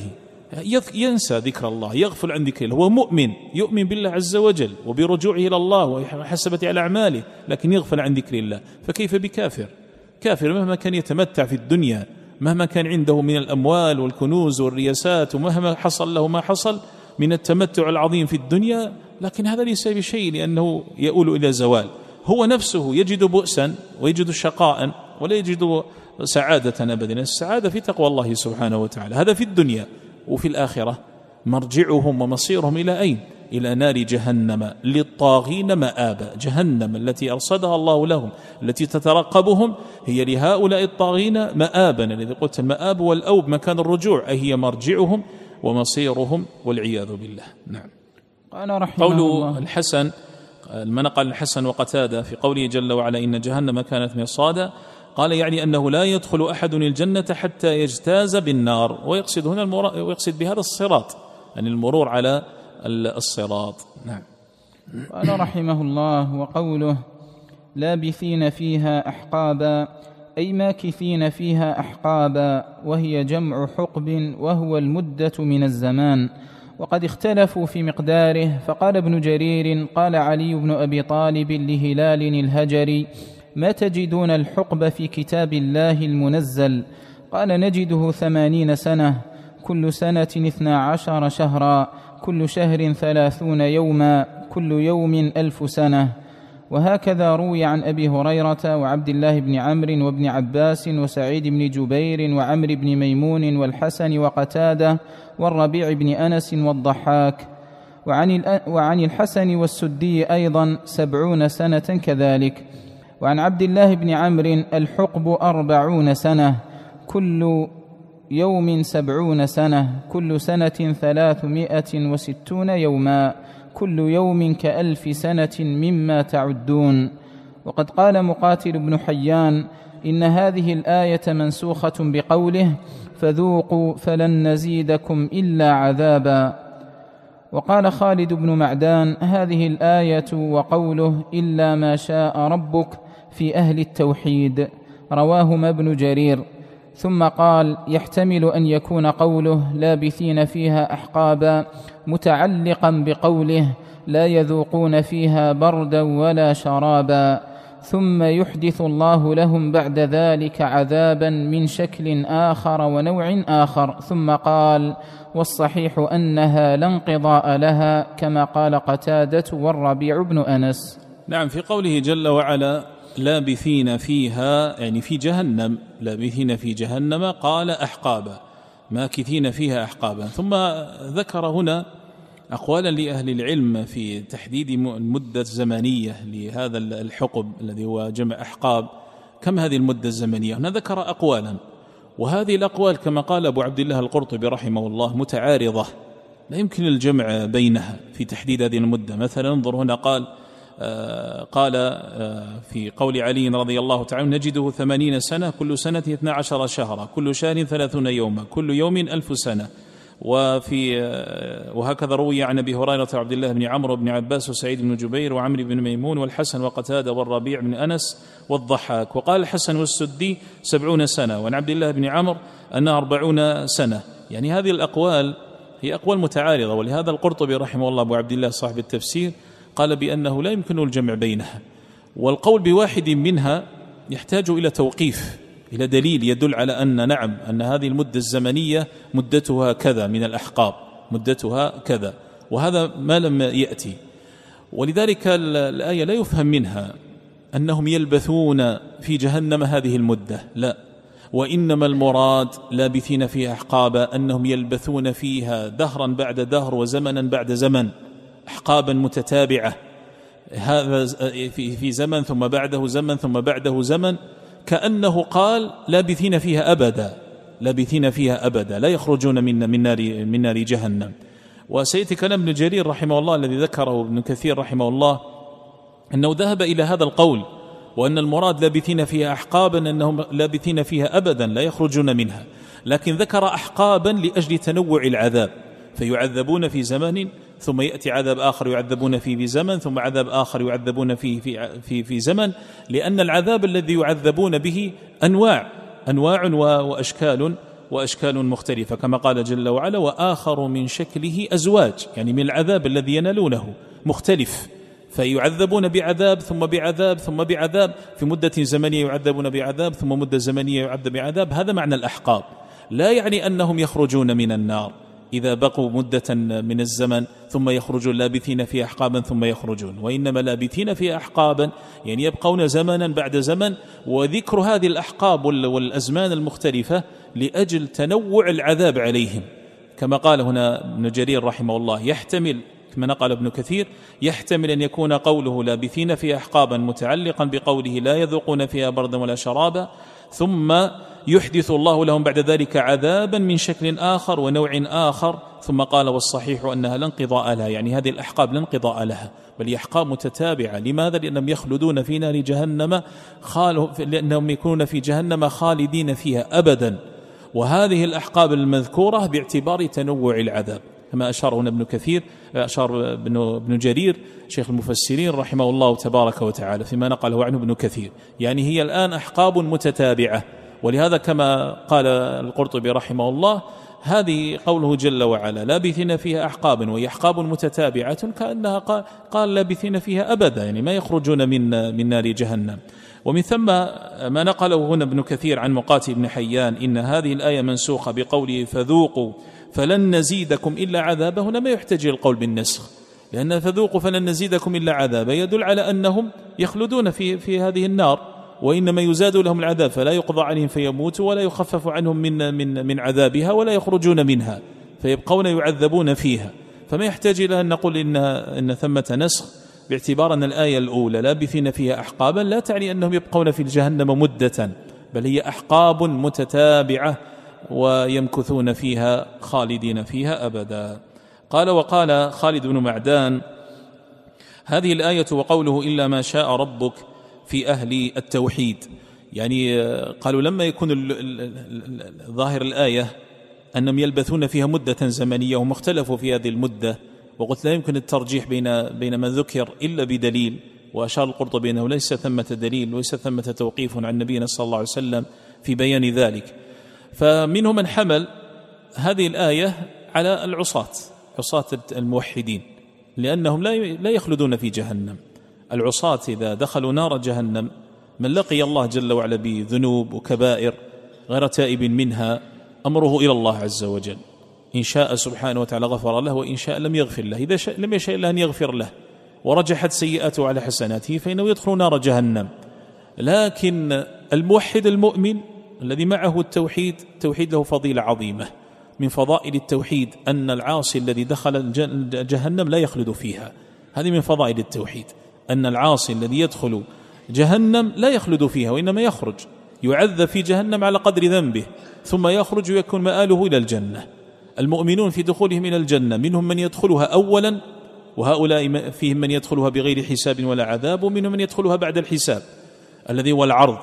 ينسى ذكر الله، يغفل عن ذكر الله. هو مؤمن يؤمن بالله عز وجل وبرجوعه إلى الله وحسبة على أعماله، لكن يغفل عن ذكر الله، فكيف بكافر؟ كافر مهما كان يتمتع في الدنيا، مهما كان عنده من الأموال والكنوز والرياسات، ومهما حصل له ما حصل من التمتع العظيم في الدنيا، لكن هذا ليس بشيء لأنه يؤول إلى زوال. هو نفسه يجد بؤسا ويجد شقاء ولا يجد سعادة أبدا. السعادة في تقوى الله سبحانه وتعالى، هذا في الدنيا. وفي الآخرة مرجعهم ومصيرهم إلى أين؟ إلى نار جهنم للطاغين مآبا. جهنم التي أرصدها الله لهم التي تترقبهم هي لهؤلاء الطاغين مآبا، الذي قلت المآب والأوب مكان الرجوع، أي هي مرجعهم ومصيرهم والعياذ بالله. نعم. قال رحمه قول الله الحسن المنقل الحسن وقتادة في قوله جل وعلا إن جهنم كانت مرصادا، قال يعني أنه لا يدخل أحد الجنة حتى يجتاز بالنار، ويقصد هنا المر... ويقصد بهذا الصراط، يعني المرور على الصراط. نعم. قال رحمه الله وقوله لابثين فيها أحقابا أي ماكثين فيها أحقابا، وهي جمع حقب وهو المدة من الزمان، وقد اختلفوا في مقداره. فقال ابن جرير قال علي بن أبي طالب لهلال الهجري ما تجدون الحقب في كتاب الله المنزل؟ قال نجده ثمانين سنة، كل سنة اثنا عشر شهرا، كل شهر ثلاثون يوما، كل يوم ألف سنة. وهكذا روي عن أبي هريرة وعبد الله بن عمرو وابن عباس وسعيد بن جبير وعمر بن ميمون والحسن وقتادة والربيع بن أنس والضحاك، وعن, وعن الحسن والسدي أيضا سبعون سنة كذلك. وعن عبد الله بن عمرو الحقب أربعون سنة، كل يوم سبعون سنة، كل سنة ثلاثمائة وستون يوما، كل يوم كألف سنة مما تعدون. وقد قال مقاتل بن حيان إن هذه الآية منسوخة بقوله فذوقوا فلن نزيدكم إلا عذابا. وقال خالد بن معدان هذه الآية وقوله إلا ما شاء ربك في أهل التوحيد، رواهما ابن جرير. ثم قال يحتمل أن يكون قوله لابثين فيها أحقابا متعلقا بقوله لا يذوقون فيها بردا ولا شرابا، ثم يحدث الله لهم بعد ذلك عذابا من شكل آخر ونوع آخر. ثم قال والصحيح أنها لا انقضاء لها كما قال قتادة والربيع بن أنس. نعم، في قوله جل وعلا لابثين فيها يعني في جهنم، لابثين في جهنم قال أحقابا ماكثين فيها أحقابا. ثم ذكر هنا أقوالا لأهل العلم في تحديد المدة الزمنية لهذا الحقب الذي هو جمع أحقاب، كم هذه المدة الزمنية؟ هنا ذكر أقوالا، وهذه الأقوال كما قال أبو عبد الله القرطبي رحمه الله متعارضة، لا يمكن الجمع بينها في تحديد هذه المدة. مثلا انظر هنا قال آه قال آه في قول علي رضي الله تعالى نجده ثمانين سنة كل سنة اثنا عشر شهرا كل شهر ثلاثون يوما كل يوم ألف سنة. وفي وهكذا روي عن أبي هريرة وعبد الله بن عمرو بن عباس وسعيد بن جبير وعمرو بن ميمون والحسن وقتادة والربيع بن أنس والضحاك. وقال الحسن والسدي سبعون سنة، وعن عبد الله بن عمرو أنها أربعون سنة. يعني هذه الأقوال هي أقوال متعارضة، ولهذا القرطبي رحمه الله أبو عبد الله صاحب التفسير قال بأنه لا يمكن الجمع بينها، والقول بواحد منها يحتاج إلى توقيف، إلى دليل يدل على أن نعم أن هذه المدة الزمنية مدتها كذا من الأحقاب، مدتها كذا، وهذا ما لم يأتي. ولذلك الآية لا يفهم منها أنهم يلبثون في جهنم هذه المدة، لا، وإنما المراد لابثين فيها أحقابا أنهم يلبثون فيها دهرا بعد دهر وزمنا بعد زمن، أحقابا متتابعة، هذا في زمن ثم بعده زمن ثم بعده زمن، كأنه قال لابثين فيها أبدا، لابثين فيها أبدا لا يخرجون من من نار من نار جهنم. وسيأتي كلام ابن جرير رحمه الله الذي ذكره ابن كثير رحمه الله أنه ذهب إلى هذا القول، وأن المراد لابثين فيها أحقابا أنهم لابثين فيها أبدا لا يخرجون منها، لكن ذكر أحقابا لأجل تنوع العذاب، فيعذبون في زمن ثم يأتي عذاب آخر يعذبون فيه في زمن ثم عذاب آخر يعذبون فيه في, في, في زمن، لأن العذاب الذي يعذبون به أنواع أنواع وأشكال وأشكال مختلفة، كما قال جل وعلا وآخر من شكله أزواج، يعني من العذاب الذي ينالونه مختلف، فيعذبون بعذاب ثم بعذاب ثم بعذاب في مدة زمنية، يعذبون بعذاب ثم مدة زمنية يعذب بعذاب. هذا معنى الأحقاب، لا يعني أنهم يخرجون من النار إذا بقوا مدة من الزمن ثم يخرجون لابثين في أحقابا ثم يخرجون، وإنما لابثين في أحقابا يعني يبقون زمنا بعد زمن. وذكر هذه الأحقاب والأزمان المختلفة لأجل تنوع العذاب عليهم، كما قال هنا ابن جرير رحمه الله يحتمل كما نقل ابن كثير يحتمل أن يكون قوله لابثين في أحقابا متعلقا بقوله لا يذوقون فيها بردا ولا شرابا، ثم يحدث الله لهم بعد ذلك عذابا من شكل آخر ونوع آخر. ثم قال والصحيح أنها لا انقضاء لها، يعني هذه الأحقاب لا انقضاء لها، بل هي أحقاب متتابعة. لماذا؟ لأنهم يخلدون في نار جهنم، لأنهم يكونون في جهنم خالدين فيها أبدا. وهذه الأحقاب المذكورة باعتبار تنوع العذاب، كما أشار هنا ابن كثير، أشار ابن جرير شيخ المفسرين رحمه الله تبارك وتعالى فيما نقله عنه ابن كثير، يعني هي الآن أحقاب متتابعة. ولهذا كما قال القرطبي رحمه الله هذه قوله جل وعلا لابثين فيها أحقابا وهي أحقاب متتابعة، كأنها قال, قال لابثين فيها أبدا، يعني ما يخرجون من من نار جهنم. ومن ثم ما نقله هنا ابن كثير عن مقاتل بن حيان إن هذه الآية منسوخة بقوله فذوقوا فلن نزيدكم إلا عذابا، هنا ما يحتاج القول بالنسخ، لأن فذوقوا فلن نزيدكم إلا عذابا يدل على أنهم يخلدون في في هذه النار، وإنما يزاد لهم العذاب فلا يقضى عليهم فيموتوا ولا يخفف عنهم من من من عذابها ولا يخرجون منها، فيبقون يعذبون فيها. فما يحتاج إلى أن نقول إن إن ثمة نسخ، باعتبار أن الآية الأولى لابثين فيها أحقابا لا تعني أنهم يبقون في جهنم مدة، بل هي أحقاب متتابعة ويمكثون فيها خالدين فيها أبدا. قال وقال خالد بن معدان هذه الآية وقوله إلا ما شاء ربك في أهل التوحيد، يعني قالوا لما يكون ظاهر الآية أنهم يلبثون فيها مدة زمنية وهم اختلفوا في هذه المدة، وقلت لا يمكن الترجيح بين بين ما ذكر إلا بدليل، وأشار القرطبي أنه ليس ثمة دليل وليس ثمة توقيف عن نبينا صلى الله عليه وسلم في بيان ذلك. فمنهم من حمل هذه الآية على العصاة، عصاة الموحدين، لأنهم لا يخلدون في جهنم. العصاة إذا دخلوا نار جهنم من لقي الله جل وعلا بذنوب وكبائر غير تائب منها أمره إلى الله عز وجل، إن شاء سبحانه وتعالى غفر له، وإن شاء لم يغفر له. إذا شاء لم يشاء إلا أن يغفر له ورجحت سيئاته على حسناته فإنه يدخل نار جهنم. لكن الموحد المؤمن الذي معه التوحيد، التوحيد له فضيلة عظيمة. من فضائل التوحيد أن العاصي الذي دخل جهنم لا يخلد فيها، هذه من فضائل التوحيد، أن العاصي الذي يدخل جهنم لا يخلد فيها، وإنما يخرج يعذب في جهنم على قدر ذنبه ثم يخرج ويكون مآله إلى الجنة. المؤمنون في دخولهم إلى الجنة منهم من يدخلها أولا، وهؤلاء فيهم من يدخلها بغير حساب ولا عذاب، ومنهم من يدخلها بعد الحساب الذي هو العرض،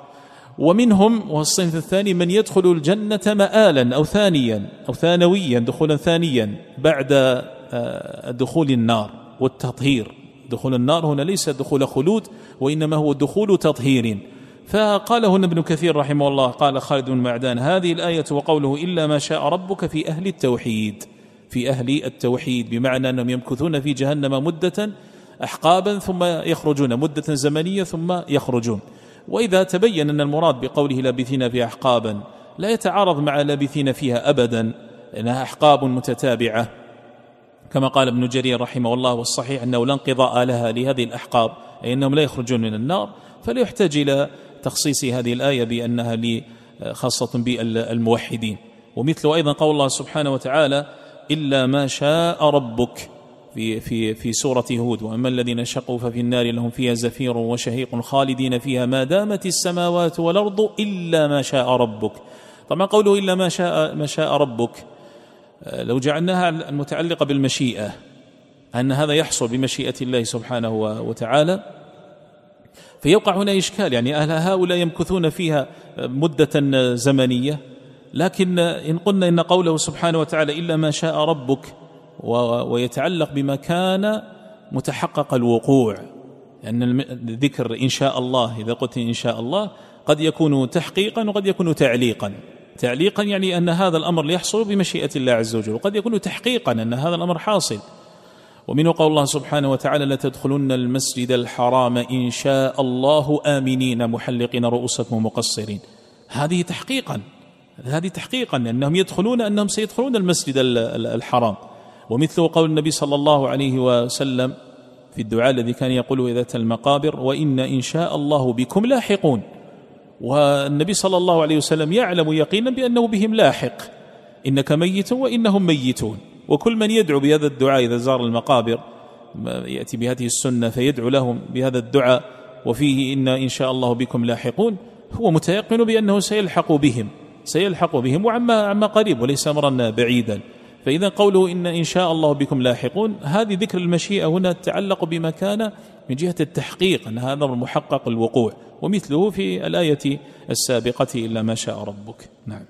ومنهم والصنف الثاني من يدخل الجنة مآلا أو ثانيا أو ثانويا، دخولا ثانيا بعد دخول النار والتطهير. دخول النار هنا ليس دخول خلود، وإنما هو دخول تطهير. فقال هنا ابن كثير رحمه الله، قال خالد بن معدان: هذه الآية وقوله إلا ما شاء ربك في أهل التوحيد، في أهل التوحيد، بمعنى أنهم يمكثون في جهنم مدة أحقابا ثم يخرجون، مدة زمنية ثم يخرجون. وإذا تبين أن المراد بقوله لابثين فيها أحقابا لا يتعارض مع لابثين فيها أبدا، لأنها أحقاب متتابعة كما قال ابن جرير رحمه الله، والصحيح أنه لا انقضاء لها لهذه الأحقاب، أي أنهم لا يخرجون من النار، فلا يحتاج إلى تخصيص هذه الآية بأنها خاصة بالموحدين. ومثل أيضا قول الله سبحانه وتعالى: إلا ما شاء ربك في في في سورة هود: وأما الذين شقوا ففي النار لهم فيها زفير وشهيق خالدين فيها ما دامت السماوات والأرض إلا ما شاء ربك. طبعا قوله إلا ما شاء ما شاء ربك لو جعلناها المتعلقة بالمشيئة، أن هذا يحصل بمشيئة الله سبحانه وتعالى، فيوقع هنا إشكال، يعني أهل هؤلاء يمكثون فيها مدة زمنية، لكن إن قلنا إن قوله سبحانه وتعالى إلا ما شاء ربك ويتعلق بما كان متحقق الوقوع، لأن الذكر إن شاء الله إذا قلت إن شاء الله قد يكون تحقيقا وقد يكون تعليقا. تعليقا يعني أن هذا الأمر يحصل بمشيئة الله عز وجل، وقد يكون تحقيقا أن هذا الأمر حاصل. ومنه قول الله سبحانه وتعالى: لتدخلن المسجد الحرام إن شاء الله آمنين محلقين رؤوسكم ومقصرين. هذه تحقيقا، هذه تحقيقا أنهم يدخلون، أنهم سيدخلون المسجد الحرام. ومثل قول النبي صلى الله عليه وسلم في الدعاء الذي كان يقوله إذا أتى المقابر: وإن إن شاء الله بكم لاحقون. والنبي صلى الله عليه وسلم يعلم يقينا بأنه بهم لاحق، إنك ميت وإنهم ميتون. وكل من يدعو بهذا الدعاء إذا زار المقابر يأتي بهذه السنة فيدعو لهم بهذا الدعاء وفيه إن إن شاء الله بكم لاحقون، هو متيقن بأنه سيلحق بهم سيلحق بهم وعما عما قريب وليس أمرا بعيدا. فإذا قوله إن إن شاء الله بكم لاحقون، هذه ذكر المشيئة هنا تتعلق بما كان من جهة التحقيق، أن هذا محقق الوقوع، ومثله في الآية السابقة: إلا ما شاء ربك. نعم.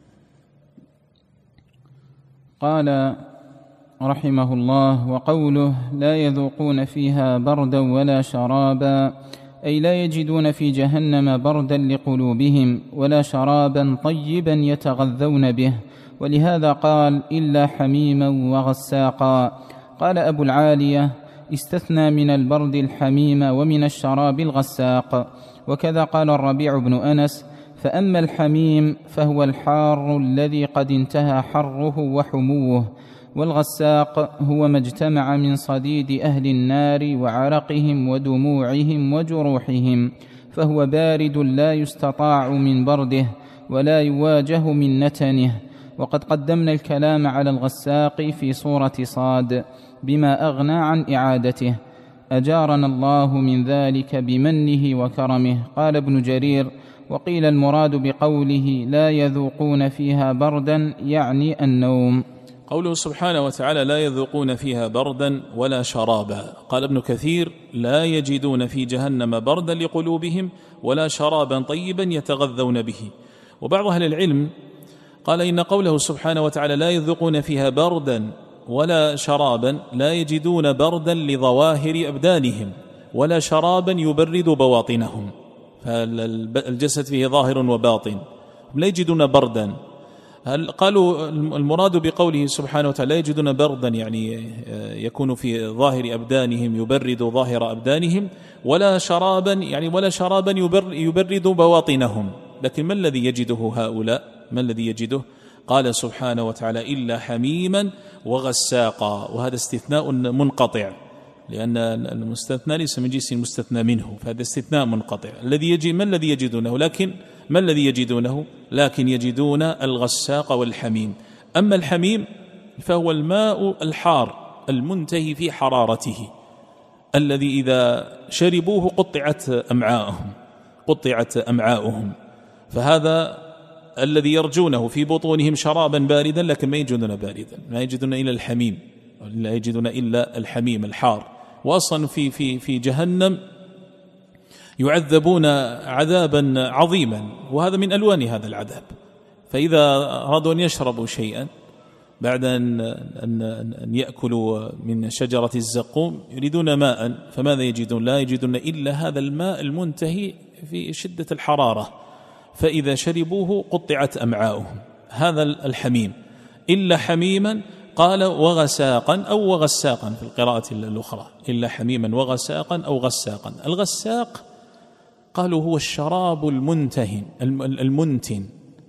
قال رحمه الله: وقوله لا يذوقون فيها بردا ولا شرابا، أي لا يجدون في جهنم بردا لقلوبهم ولا شرابا طيبا يتغذون به، ولهذا قال: إلا حميما وغساقا. قال أبو العالية: استثنى من البرد الحميم ومن الشراب الغساق. وكذا قال الربيع بن أنس: فأما الحميم فهو الحار الذي قد انتهى حره وحموه، والغساق هو ما اجتمع من صديد أهل النار وعرقهم ودموعهم وجروحهم، فهو بارد لا يستطاع من برده ولا يواجه من نتنه. وقد قدمنا الكلام على الغساق في سورة صاد بما أغنى عن إعادته، أجارنا الله من ذلك بمنه وكرمه. قال ابن جرير: وقيل المراد بقوله لا يذوقون فيها بردا يعني النوم. قوله سبحانه وتعالى لا يذوقون فيها بردا ولا شرابا، قال ابن كثير لا يجدون في جهنم بردا لقلوبهم ولا شرابا طيبا يتغذون به. وبعض أهل العلم قال إن قوله سبحانه وتعالى لا يذوقون فيها بردا ولا شرابا لا يجدون بردا لظواهر أبدانهم ولا شرابا يبرد بواطنهم، فالجسد فيه ظاهر وباطن، لا يجدون بردا. هل قالوا المراد بقوله سبحانه وتعالى لا يجدون بردا يعني يكون في ظاهر أبدانهم يبرد ظاهر أبدانهم، ولا شرابا يعني ولا شرابا يبرد بواطنهم. لكن ما الذي يجده هؤلاء؟ ما الذي يجده؟ قال سبحانه وتعالى إلا حميما وغساقا، وهذا استثناء منقطع لأن المستثنى ليس من جنس المستثنى منه، فهذا استثناء منقطع. الذي يجي ما الذي يجدونه؟ لكن ما الذي يجدونه؟ لكن يجدون الغساق والحميم. أما الحميم فهو الماء الحار المنتهي في حرارته الذي إذا شربوه قطعت أمعاءهم قطعت أمعاؤهم، فهذا الذي يرجونه في بطونهم شرابا باردا، لكن ما يجدون باردا، ما يجدون إلا الحميم، لا يجدون إلا الحميم الحار. وأصلا في في في جهنم يعذبون عذابا عظيما، وهذا من ألوان هذا العذاب. فإذا أرادوا أن يشربوا شيئا بعد أن, أن, أن يأكلوا من شجرة الزقوم يريدون ماء، فماذا يجدون؟ لا يجدون إلا هذا الماء المنتهي في شدة الحرارة، فإذا شربوه قطعت أمعاؤهم. هذا الحميم. إلا حميما قال وغساقا أو وغساقا في القراءة الأخرى، إلا حميما وغساقا أو غساقا. الغساق قالوا هو الشراب المنتهن المنتن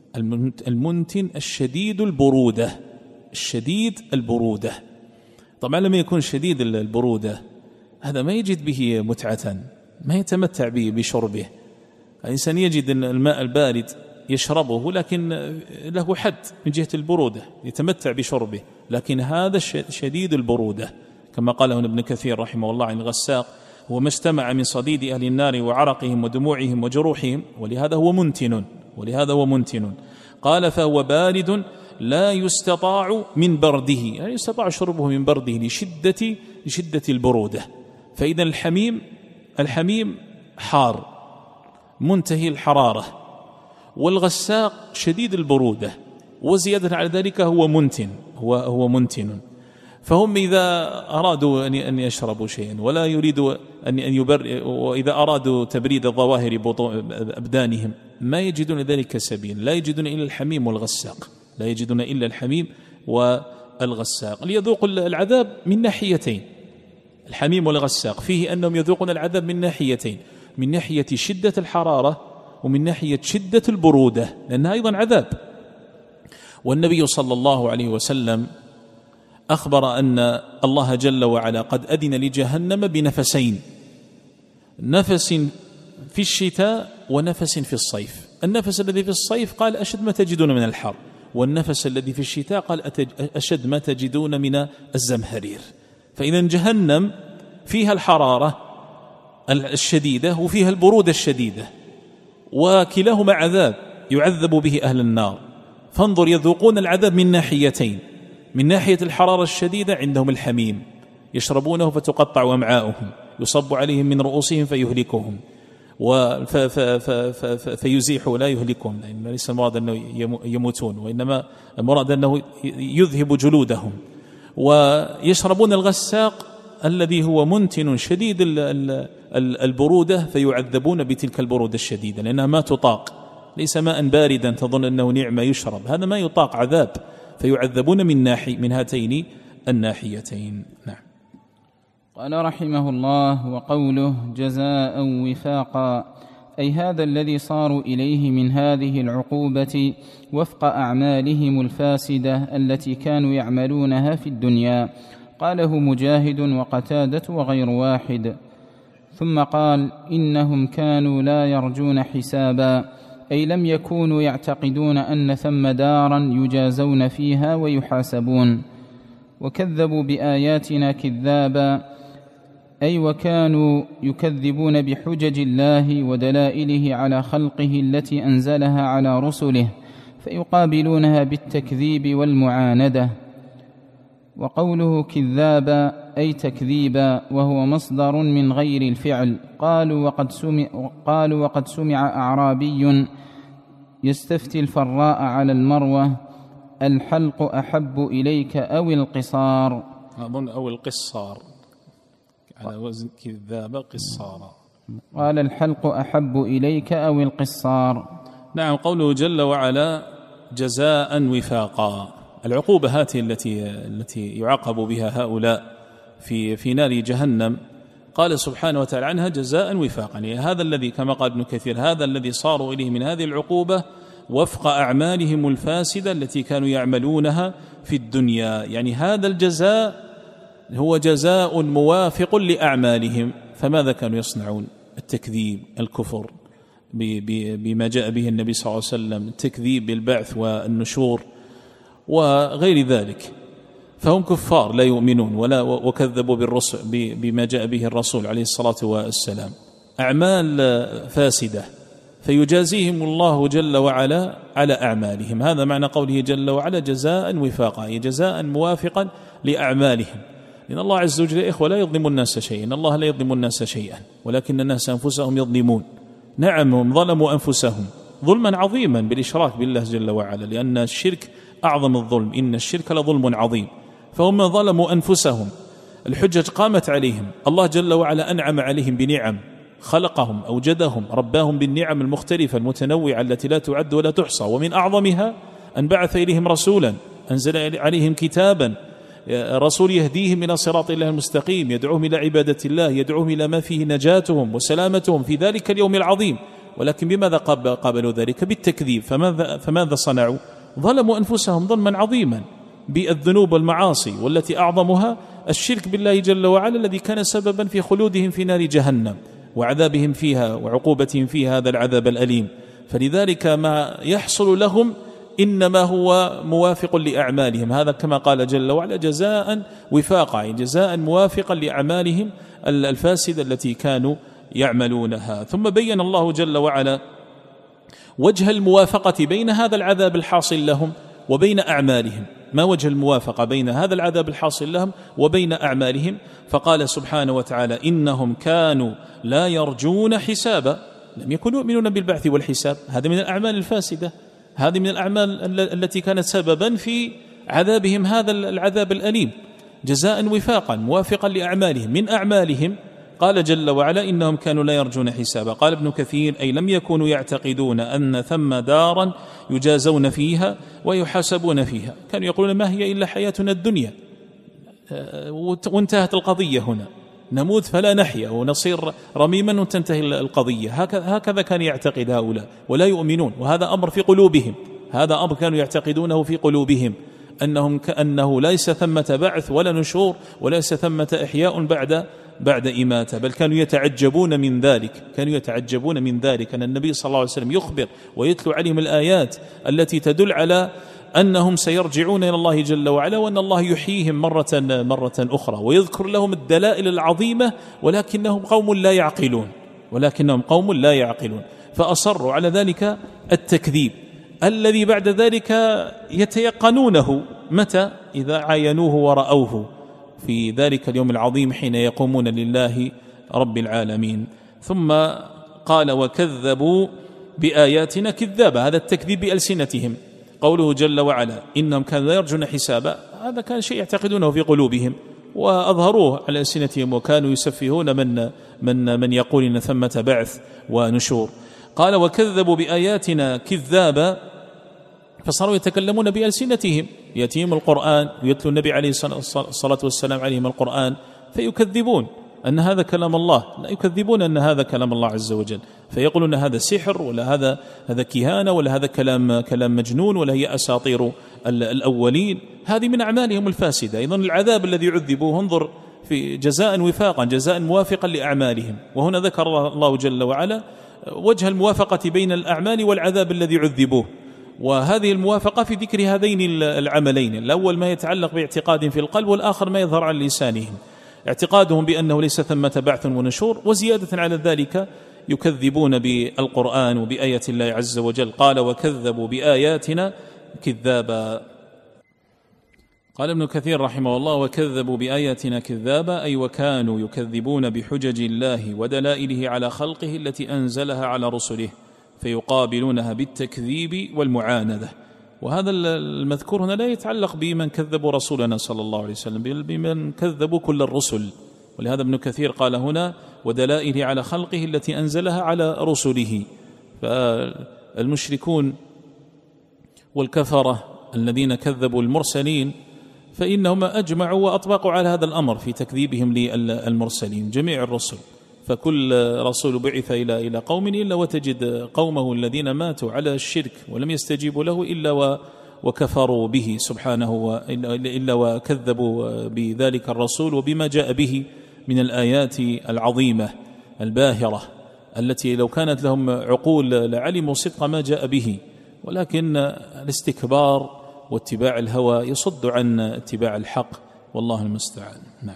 المنتن الشديد البرودة الشديد البرودة. طبعا لما يكون شديد البرودة هذا ما يجد به متعة، ما يتمتع به بشربه. الإنسان يجد أن الماء البارد يشربه لكن له حد من جهة البرودة، يتمتع بشربه، لكن هذا شديد البرودة كما قاله ابن كثير رحمه الله عن الغساق هو ما اجتمع من صديد أهل النار وعرقهم ودموعهم وجروحهم، ولهذا هو منتن ولهذا هو منتن. قال فهو بارد لا يستطاع من برده، يعني يستطاع شربه من برده لشدة لشدة البرودة. فإذا الحميم الحميم حار منتهي الحرارة، والغساق شديد البرودة، وزيادة على ذلك هو منتن هو هو منتن. فهم إذا أرادوا أن يشربوا شيئا ولا يريدوا أن يبر، وإذا أرادوا تبريد ظواهر أبدانهم ما يجدون ذلك سبيل، لا يجدون إلا الحميم والغساق، لا يجدون إلا الحميم والغساق ليذوقوا العذاب من ناحيتين. الحميم والغساق فيه أنهم يذوقون العذاب من ناحيتين، من ناحية شدة الحرارة ومن ناحية شدة البرودة، لأنها أيضا عذاب. والنبي صلى الله عليه وسلم أخبر أن الله جل وعلا قد أذن لجهنم بنفسين، نفس في الشتاء ونفس في الصيف. النفس الذي في الصيف قال أشد ما تجدون من الحر، والنفس الذي في الشتاء قال أشد ما تجدون من الزمهرير. فإذا جهنم فيها الحرارة الشديدة وفيها البرودة الشديدة، وكلاهما عذاب يعذب به أهل النار. فانظر يذوقون العذاب من ناحيتين، من ناحية الحرارة الشديدة عندهم الحميم يشربونه فتقطع أمعاؤهم، يصب عليهم من رؤوسهم فيهلكهم فيزيح لا يهلكهم، لأن ليس المراد أنه يموتون، وإنما المراد أنه يذهب جلودهم. ويشربون الغساق الذي هو منتن شديد البرودة، فيعذبون بتلك البرودة الشديدة لأنها ما تطاق، ليس ماء باردا تظن أنه نعمة يشرب، هذا ما يطاق عذاب، فيعذبون من ناحي من هاتين الناحيتين. نعم. قال رحمه الله: وقوله جزاء وفاقا، أي هذا الذي صاروا إليه من هذه العقوبة وفق أعمالهم الفاسدة التي كانوا يعملونها في الدنيا. قاله مجاهد وقتادة وغير واحد. ثم قال: إنهم كانوا لا يرجون حسابا، أي لم يكونوا يعتقدون أن ثم دارا يجازون فيها ويحاسبون. وكذبوا بآياتنا كذابا، أي وكانوا يكذبون بحجج الله ودلائله على خلقه التي أنزلها على رسله، فيقابلونها بالتكذيب والمعاندة. وقوله كذابا أي تكذيبا، وهو مصدر من غير الفعل. قالوا وقد سمع, قالوا وقد سمع أعرابي يستفتي الفراء على المروة: الحلق أحب إليك أو القصار؟ أظن أو القصار على وزن كذابة قصارا. قال: الحلق أحب إليك أو القصار. نعم. قوله جل وعلا جزاء وفاقا، العقوبة هذه التي التي يعاقب بها هؤلاء في في نار جهنم، قال سبحانه وتعالى عنها جزاء وفاقا، يعني هذا الذي كما قال ابن كثير هذا الذي صاروا إليه من هذه العقوبة وفق أعمالهم الفاسدة التي كانوا يعملونها في الدنيا، يعني هذا الجزاء هو جزاء موافق لأعمالهم. فماذا كانوا يصنعون؟ التكذيب، الكفر بما جاء به النبي صلى الله عليه وسلم، التكذيب بالبعث والنشور وغير ذلك، فهم كفار لا يؤمنون ولا وكذبوا بالرسل بما جاء به الرسول عليه الصلاة والسلام، أعمال فاسدة، فيجازيهم الله جل وعلا على أعمالهم. هذا معنى قوله جل وعلا جزاء وفاقا، أي جزاء موافقا لأعمالهم. إن الله عز وجل إخوة لا يظلم الناس شيئا، إن الله لا يظلم الناس شيئا، ولكن الناس أنفسهم يظلمون. نعم هم ظلموا أنفسهم ظلما عظيما بالإشراك بالله جل وعلا، لأن الشرك أعظم الظلم، إن الشرك لظلم عظيم، فهم ظلموا أنفسهم. الحجج قامت عليهم، الله جل وعلا أنعم عليهم بنعم، خلقهم، أوجدهم، رباهم بالنعم المختلفة المتنوعة التي لا تعد ولا تحصى، ومن أعظمها أن بعث إليهم رسولا، أنزل عليهم كتابا، رسول يهديهم إلى صراط الله المستقيم، يدعوهم إلى عبادة الله، يدعوهم إلى ما فيه نجاتهم وسلامتهم في ذلك اليوم العظيم. ولكن بماذا قابلوا ذلك؟ بالتكذيب. فماذا, فماذا صنعوا؟ ظلموا أنفسهم ظلما عظيما بالذنوب والمعاصي، والتي أعظمها الشرك بالله جل وعلا الذي كان سببا في خلودهم في نار جهنم وعذابهم فيها وعقوبتهم فيها هذا العذاب الأليم. فلذلك ما يحصل لهم إنما هو موافق لأعمالهم، هذا كما قال جل وعلا جزاء وفاقا، جزاء موافقا لأعمالهم الفاسدة التي كانوا يعملونها. ثم بين الله جل وعلا وجه الموافقة بين هذا العذاب الحاصل لهم وبين أعمالهم. ما وجه الموافقة بين هذا العذاب الحاصل لهم وبين أعمالهم؟ فقال سبحانه وتعالى إنهم كانوا لا يرجون حسابا، لم يكونوا يؤمنون بالبعث والحساب، هذا من الأعمال الفاسدة، هذه من الأعمال التي كانت سببا في عذابهم هذا العذاب الأليم. جزاء وفاقا موافقا لأعمالهم. من أعمالهم قال جل وعلا إنهم كانوا لا يرجون حسابا. قال ابن كثير أي لم يكونوا يعتقدون أن ثم دارا يجازون فيها ويحاسبون فيها، كانوا يقولون ما هي إلا حياتنا الدنيا، وانتهت القضية هنا، نموت فلا نحيا ونصير رميما وتنتهي القضية. هكذا كان يعتقد هؤلاء ولا يؤمنون، وهذا أمر في قلوبهم، هذا أمر كانوا يعتقدونه في قلوبهم، أنهم كأنه ليس ثمة بعث ولا نشور وليس ثمة إحياء بعد بعد إماتة، بل كانوا يتعجبون من ذلك، كانوا يتعجبون من ذلك أن النبي صلى الله عليه وسلم يخبر ويتلو عليهم الآيات التي تدل على أنهم سيرجعون إلى الله جل وعلا، وأن الله يحييهم مرة مرة أخرى، ويذكر لهم الدلائل العظيمة، ولكنهم قوم لا يعقلون، ولكنهم قوم لا يعقلون فأصروا على ذلك التكذيب الذي بعد ذلك يتيقنونه متى؟ إذا عاينوه ورأوه في ذلك اليوم العظيم حين يقومون لله رب العالمين. ثم قال وكذبوا بآياتنا كذابا، هذا التكذيب بألسنتهم. قوله جل وعلا إنهم كانوا لا يرجون حسابا، هذا كان شيء يعتقدونه في قلوبهم وأظهروه على ألسنتهم، وكانوا يسفهون من من من يقول إن ثمة بعث ونشور. قال وكذبوا بآياتنا كذابا، فصاروا يتكلمون بألسنتهم، يأتيهم القرآن ويتلو النبي عليه الصلاة والسلام عليهم القرآن فيكذبون أن هذا كلام الله، لا يكذبون أن هذا كلام الله عز وجل، فيقولون هذا سحر ولا هذا هذا كهانة ولا هذا كلام كلام مجنون ولا هي أساطير الأولين. هذه من أعمالهم الفاسدة. أيضا العذاب الذي عذبوه انظر في جزاء وفاقا، جزاء موافقا لأعمالهم. وهنا ذكر الله جل وعلا وجه الموافقة بين الأعمال والعذاب الذي عذبوه، وهذه الموافقة في ذكر هذين العملين، الأول ما يتعلق باعتقاد في القلب، والآخر ما يظهر على لسانهم، اعتقادهم بأنه ليس ثمة بعث ونشور، وزيادة على ذلك يكذبون بالقرآن وبآية الله عز وجل. قال وكذبوا بآياتنا كذابا. قال ابن كثير رحمه الله: وكذبوا بآياتنا كذابا، أي وكانوا يكذبون بحجج الله ودلائله على خلقه التي أنزلها على رسله، فيقابلونها بالتكذيب والمعاندة. وهذا المذكور هنا لا يتعلق بمن كذبوا رسولنا صلى الله عليه وسلم، بل بمن كذبوا كل الرسل. ولهذا ابن كثير قال هنا: ودلائله على خلقه التي أنزلها على رسله. فالمشركون والكفرة الذين كذبوا المرسلين فإنهم أجمعوا وأطبقوا على هذا الأمر في تكذيبهم للمرسلين، جميع الرسل. فكل رسول بعث إلى إلى قوم إلا وتجد قومه الذين ماتوا على الشرك ولم يستجيبوا له إلا وكفروا به سبحانه، إلا وكذبوا بذلك الرسول وبما جاء به من الآيات العظيمة الباهرة التي لو كانت لهم عقول لعلموا صدق ما جاء به، ولكن الاستكبار واتباع الهوى يصد عن اتباع الحق، والله المستعان. نعم.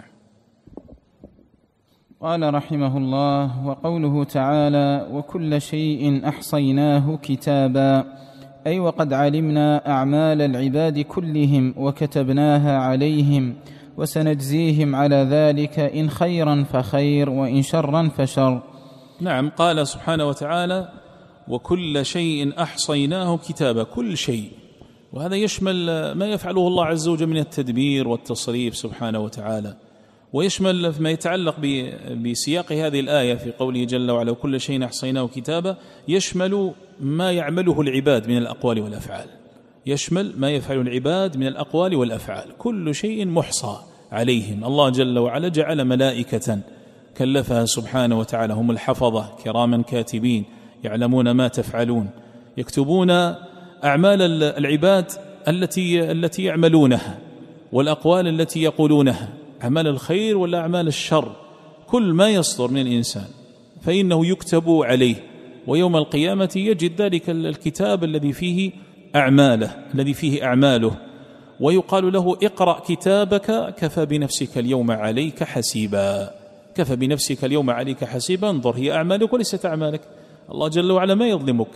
قال رحمه الله: وقوله تعالى: وكل شيء أحصيناه كتابا، أي وقد علمنا أعمال العباد كلهم وكتبناها عليهم، وسنجزيهم على ذلك إن خيرا فخير وإن شرا فشر. نعم. قال سبحانه وتعالى: وكل شيء أحصيناه كتابا، كل شيء، وهذا يشمل ما يفعله الله عز وجل من التدبير والتصريف سبحانه وتعالى، ويشمل ما يتعلق بسياق هذه الآية في قوله جل وعلا: وكل شيء أحصيناه كتابا، يشمل ما يعمله العباد من الأقوال والأفعال، يشمل ما يفعل العباد من الأقوال والأفعال، كل شيء محصى عليهم. الله جل وعلا جعل ملائكة كلفها سبحانه وتعالى، هم الحفظة كراما كاتبين يعلمون ما تفعلون، يكتبون أعمال العباد التي التي يعملونها والأقوال التي يقولونها، أعمال الخير ولا أعمال الشر، كل ما يصدر من الإنسان فإنه يكتب عليه، ويوم القيامة يجد ذلك الكتاب الذي فيه أعماله الذي فيه أعماله، ويقال له: اقرأ كتابك كفى بنفسك اليوم عليك حسيبا. كفى بنفسك اليوم عليك حسيبا، انظر، هي أعمالك وليست أعمالك. الله جل وعلا ما يظلمك،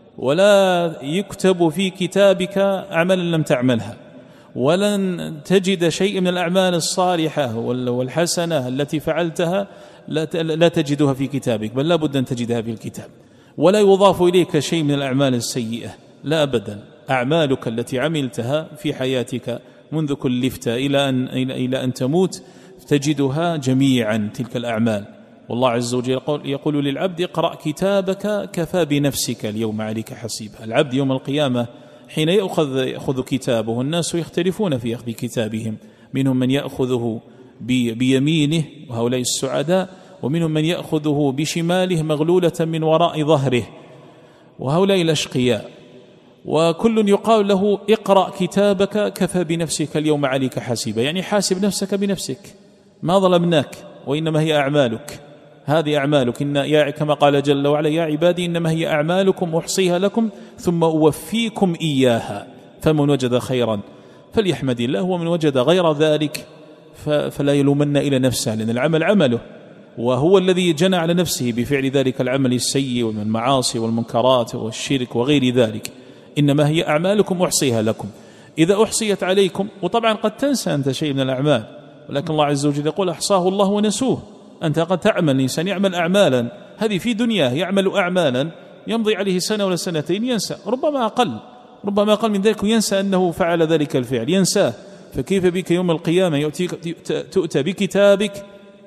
ولا يكتب في كتابك أعمالا لم تعملها، ولن تجد شيء من الأعمال الصالحة والحسنة التي فعلتها لا تجدها في كتابك، بل لا بد أن تجدها في الكتاب. ولا يضاف إليك شيء من الأعمال السيئة، لا أبدا. أعمالك التي عملتها في حياتك منذ كلفت إلى أن, إلى أن تموت تجدها جميعا تلك الأعمال. والله عز وجل يقول, يقول للعبد: اقرأ كتابك كفى بنفسك اليوم عليك حسيبا. العبد يوم القيامة حين يأخذ, يأخذ كتابه، الناس يختلفون في أخذ كتابهم، منهم من يأخذه بيمينه وهؤلاء السعداء، ومنهم من يأخذه بشماله مغلولة من وراء ظهره وهؤلاء الأشقياء. وكل يقال له: اقرأ كتابك كفى بنفسك اليوم عليك حسيبا، يعني حاسب نفسك بنفسك، ما ظلمناك وإنما هي أعمالك، هذه أعمالك، إن كما قال جل وعلا: يا عبادي إنما هي أعمالكم أحصيها لكم ثم أوفيكم إياها، فمن وجد خيرا فليحمد الله، ومن وجد غير ذلك فلا يلومن إلى نفسه، لأن العمل عمله، وهو الذي جنى على نفسه بفعل ذلك العمل السيء ومن المعاصي والمنكرات والشرك وغير ذلك. إنما هي أعمالكم أحصيها لكم. إذا أحصيت عليكم، وطبعا قد تنسى أنت شيء من الأعمال، ولكن الله عز وجل يقول: أحصاه الله ونسوه. أنت قد تعمل، الإنسان يعمل أعمالا هذه في دنياه، يعمل أعمالا يمضي عليه سنة ولا سنتين ينسى، ربما أقل ربما أقل من ذلك، ينسى أنه فعل ذلك الفعل، ينساه. فكيف بك يوم القيامة يأتيك تؤتى بكتابك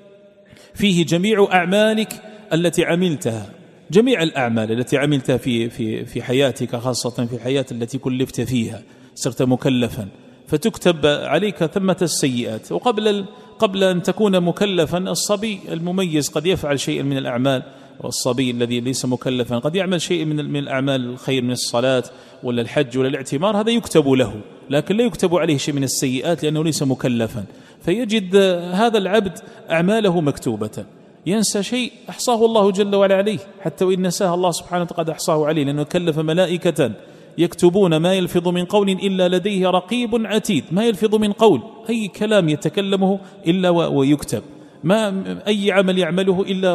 فيه جميع أعمالك التي عملتها، جميع الأعمال التي عملتها في في في حياتك، خاصة في الحياة التي كلفت فيها، صرت مكلفا، فتكتب عليك ثمة السيئات. وقبل قبل أن تكون مكلفا، الصبي المميز قد يفعل شيئا من الأعمال، والصبي الذي ليس مكلفا قد يعمل شيء من من الأعمال الخير، من الصلاة ولا الحج ولا الاعتمار، هذا يكتب له، لكن لا يكتب عليه شيء من السيئات لأنه ليس مكلفا. فيجد هذا العبد أعماله مكتوبة، ينسى شيء أحصاه الله جل وعلا عليه، حتى وإن نساه الله سبحانه وتعالى قد أحصاه عليه، لأنه كلف ملائكة يكتبون ما يلفظ من قول إلا لديه رقيب عتيد. ما يلفظ من قول، أي كلام يتكلمه إلا ويكتب، ما أي عمل يعمله إلا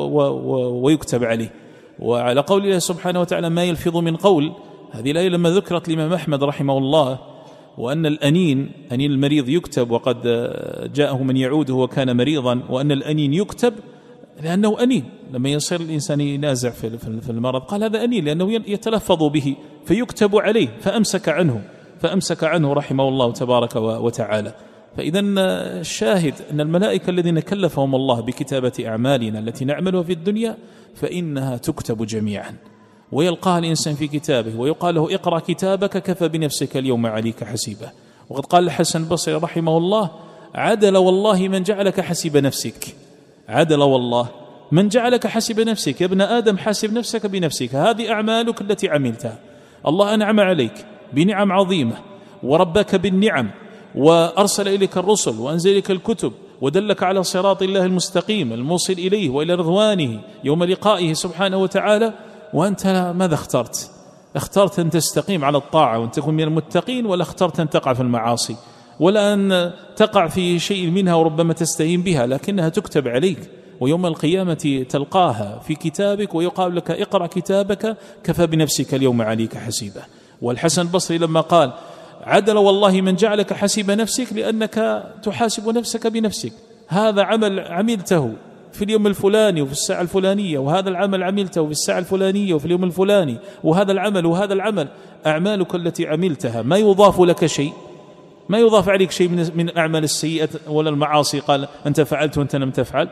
ويكتب عليه. وعلى قول الله سبحانه وتعالى: ما يلفظ من قول، هذه الآية لما ذكرت الإمام أحمد رحمه الله وأن الأنين أنين المريض يكتب وقد جاءه من يعوده وكان مريضا، وأن الأنين يكتب لأنه أنين، لما يصير الإنسان ينازع في المرض قال هذا أنين لأنه يتلفظ به فيكتب عليه، فأمسك عنه فأمسك عنه رحمه الله تبارك وتعالى. فإذا الشاهد أن الملائكة الذين كلفهم الله بكتابة أعمالنا التي نعملها في الدنيا فإنها تكتب جميعا، ويلقاها الإنسان في كتابه، ويقال له اقرأ كتابك كفى بنفسك اليوم عليك حسيبا. وقد قال الحسن البصري رحمه الله عدل والله من جعلك حسيب نفسك، عدل والله من جعلك حسيب نفسك. يا ابن آدم حاسب نفسك بنفسك، هذه أعمالك التي عملتها. الله أنعم عليك بنعم عظيمة وربك بالنعم، وأرسل إليك الرسل وأنزل إليك الكتب ودلك على صراط الله المستقيم الموصل إليه وإلى رضوانه يوم لقائه سبحانه وتعالى، وأنت ماذا اخترت؟ اخترت أن تستقيم على الطاعة وأن تكون من المتقين، ولا اخترت أن تقع في المعاصي، ولا أن تقع في شيء منها وربما تستهين بها، لكنها تكتب عليك ويوم القيامة تلقاها في كتابك ويقال لك اقرأ كتابك كفى بنفسك اليوم عليك حسيبا. والحسن البصري لما قال عدل والله من جعلك حسيب نفسك لأنك تحاسب نفسك بنفسك، هذا عمل عملته في اليوم الفلاني وفي الساعة الفلانية، وهذا العمل عملته في الساعة الفلانية وفي اليوم الفلاني، وهذا العمل وهذا العمل، أعمالك التي عملتها ما يضاف لك شيء، ما يضاف عليك شيء من من أعمال السيئة ولا المعاصي قال أنت فعلت وأنت لم تفعل،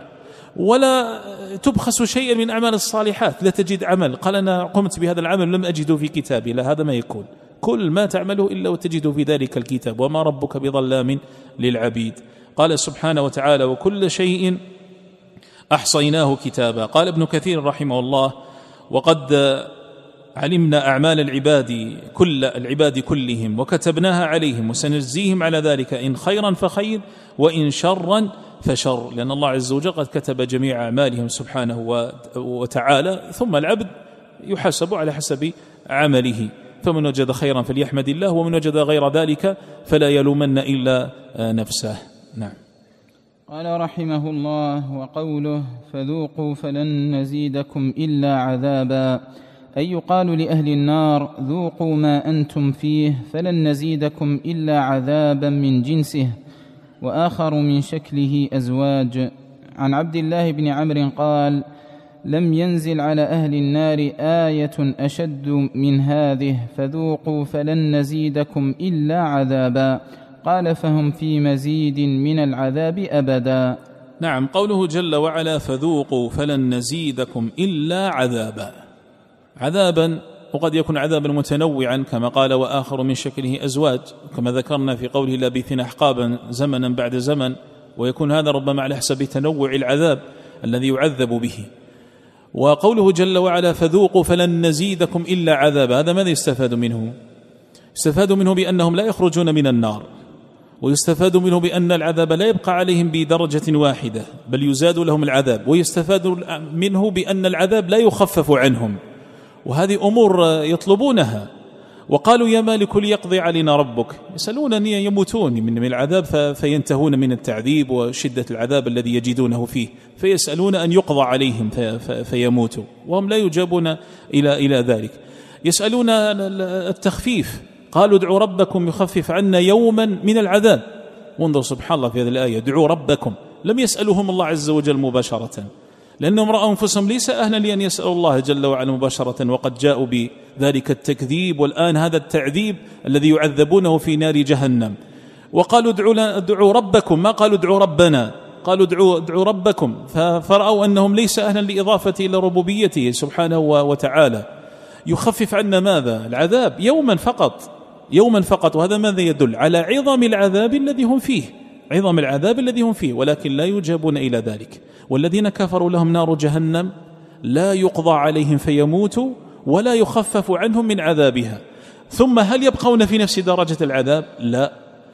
ولا تبخس شيئا من أعمال الصالحات. لا تجد عمل قال أنا قمت بهذا العمل لم أجده في كتابي، لا، هذا ما يكون. كل ما تعمله إلا وتجده في ذلك الكتاب، وما ربك بظلام للعبيد. قال سبحانه وتعالى وكل شيء أحصيناه كتابا. قال ابن كثير رحمه الله وقد علمنا أعمال العباد كل العباد كلهم وكتبناها عليهم وسنجزيهم على ذلك إن خيرا فخير وإن شرا فشر، لأن الله عز وجل قد كتب جميع أعمالهم سبحانه وتعالى، ثم العبد يحاسب على حسب عمله، فمن وجد خيرا فليحمد الله ومن وجد غير ذلك فلا يلومن إلا نفسه. نعم. قال رحمه الله وقوله فذوقوا فلن نزيدكم إلا عذابا، أي يقال لأهل النار ذوقوا ما أنتم فيه فلن نزيدكم إلا عذابا من جنسه، وآخر من شكله أزواج. عن عبد الله بن عمرو قال لم ينزل على أهل النار آية أشد من هذه فذوقوا فلن نزيدكم إلا عذابا، قال فهم في مزيد من العذاب أبدا. نعم، قوله جل وعلا فذوقوا فلن نزيدكم إلا عذابا، عذابا وقد يكون عذابا متنوعا كما قال وآخر من شكله أزواج، كما ذكرنا في قوله لابثين أحقابا زمنا بعد زمن، ويكون هذا ربما على حسب تنوع العذاب الذي يعذب به. وقوله جل وعلا فذوقوا فلن نزيدكم إلا عذابا، هذا ماذا يستفاد منه؟ يستفاد منه بأنهم لا يخرجون من النار، ويستفاد منه بأن العذاب لا يبقى عليهم بدرجة واحدة بل يزاد لهم العذاب، ويستفاد منه بأن العذاب لا يخفف عنهم، وهذه أمور يطلبونها. وقالوا يا مالك ليقضي علينا ربك، يسألون أن يموتون من العذاب فينتهون من التعذيب وشدة العذاب الذي يجدونه فيه، فيسألون أن يقضى عليهم فيموتوا، وهم لا يجابون إلى إلى ذلك. يسألون التخفيف، قالوا ادعوا ربكم يخفف عنا يوما من العذاب. وانظر سبحان الله في هذه الآية ادعوا ربكم، لم يسألهم الله عز وجل مباشرة، لأنهم رأوا أنفسهم ليس أهلا لأن يسألوا الله جل وعلا مباشرة، وقد جاءوا بذلك التكذيب والآن هذا التعذيب الذي يعذبونه في نار جهنم. وقالوا ادعوا, ادعوا ربكم، ما قالوا ادعوا ربنا، قالوا ادعوا, ادعوا ربكم، فرأوا أنهم ليس أهلا لإضافة إلى ربوبيته سبحانه وتعالى. يخفف عنا ماذا؟ العذاب يوما فقط، يوما فقط، وهذا ماذا يدل؟ على عظم العذاب الذي هم فيه، عظم العذاب الذي هم فيه، ولكن لا يجابون إلى ذلك. والذين كفروا لهم نار جهنم لا يقضى عليهم فيموتوا ولا يخفف عنهم من عذابها، ثم هل يبقون في نفس درجة العذاب؟ لا.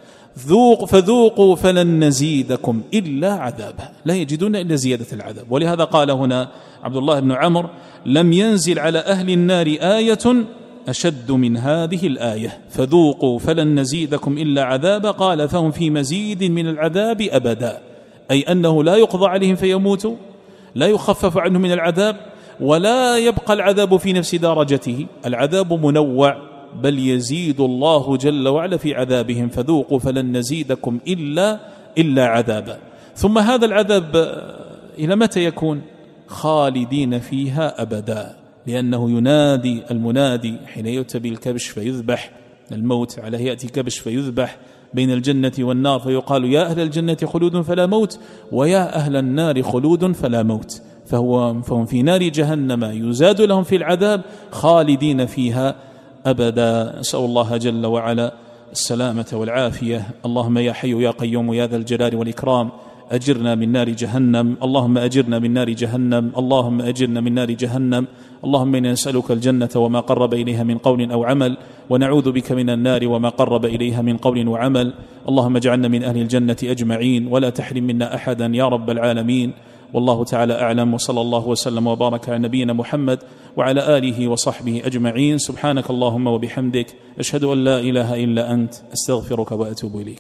ذوق فذوقوا فلن نزيدكم إلا عذابا، لا يجدون إلا زيادة العذاب. ولهذا قال هنا عبد الله بن عمرو لم ينزل على أهل النار آية أشد من هذه الآية فذوقوا فلن نزيدكم إلا عذابا، قال فهم في مزيد من العذاب أبدا، أي أنه لا يقضى عليهم فيموتوا، لا يخفف عنهم من العذاب، ولا يبقى العذاب في نفس درجته. العذاب منوع بل يزيد الله جل وعلا في عذابهم فذوقوا فلن نزيدكم إلا, إلا عذابا. ثم هذا العذاب إلى متى يكون؟ خالدين فيها أبدا، لأنه ينادي المنادي حين يؤتى بالكبش فيذبح، الموت على يأتي كبش فيذبح بين الجنة والنار فيقال يا أهل الجنة خلود فلا موت ويا أهل النار خلود فلا موت، فهو فهم في نار جهنم يزاد لهم في العذاب خالدين فيها أبدا. نسأل الله جل وعلا السلامة والعافية. اللهم يا حي يا قيوم يا ذا الجلال والإكرام أجرنا من نار جهنم، اللهم أجرنا من نار جهنم، اللهم أجرنا من نار جهنم. اللهم إنا نسألك الجنة وما قرب إليها من قول أو عمل، ونعوذ بك من النار وما قرب إليها من قول وعمل. اللهم اجعلنا من أهل الجنة أجمعين ولا تحرم منا أحدا يا رب العالمين. والله تعالى أعلم، وصلى الله وسلم وبارك على نبينا محمد وعلى آله وصحبه أجمعين. سبحانك اللهم وبحمدك، أشهد أن لا إله إلا أنت، أستغفرك وأتوب إليك.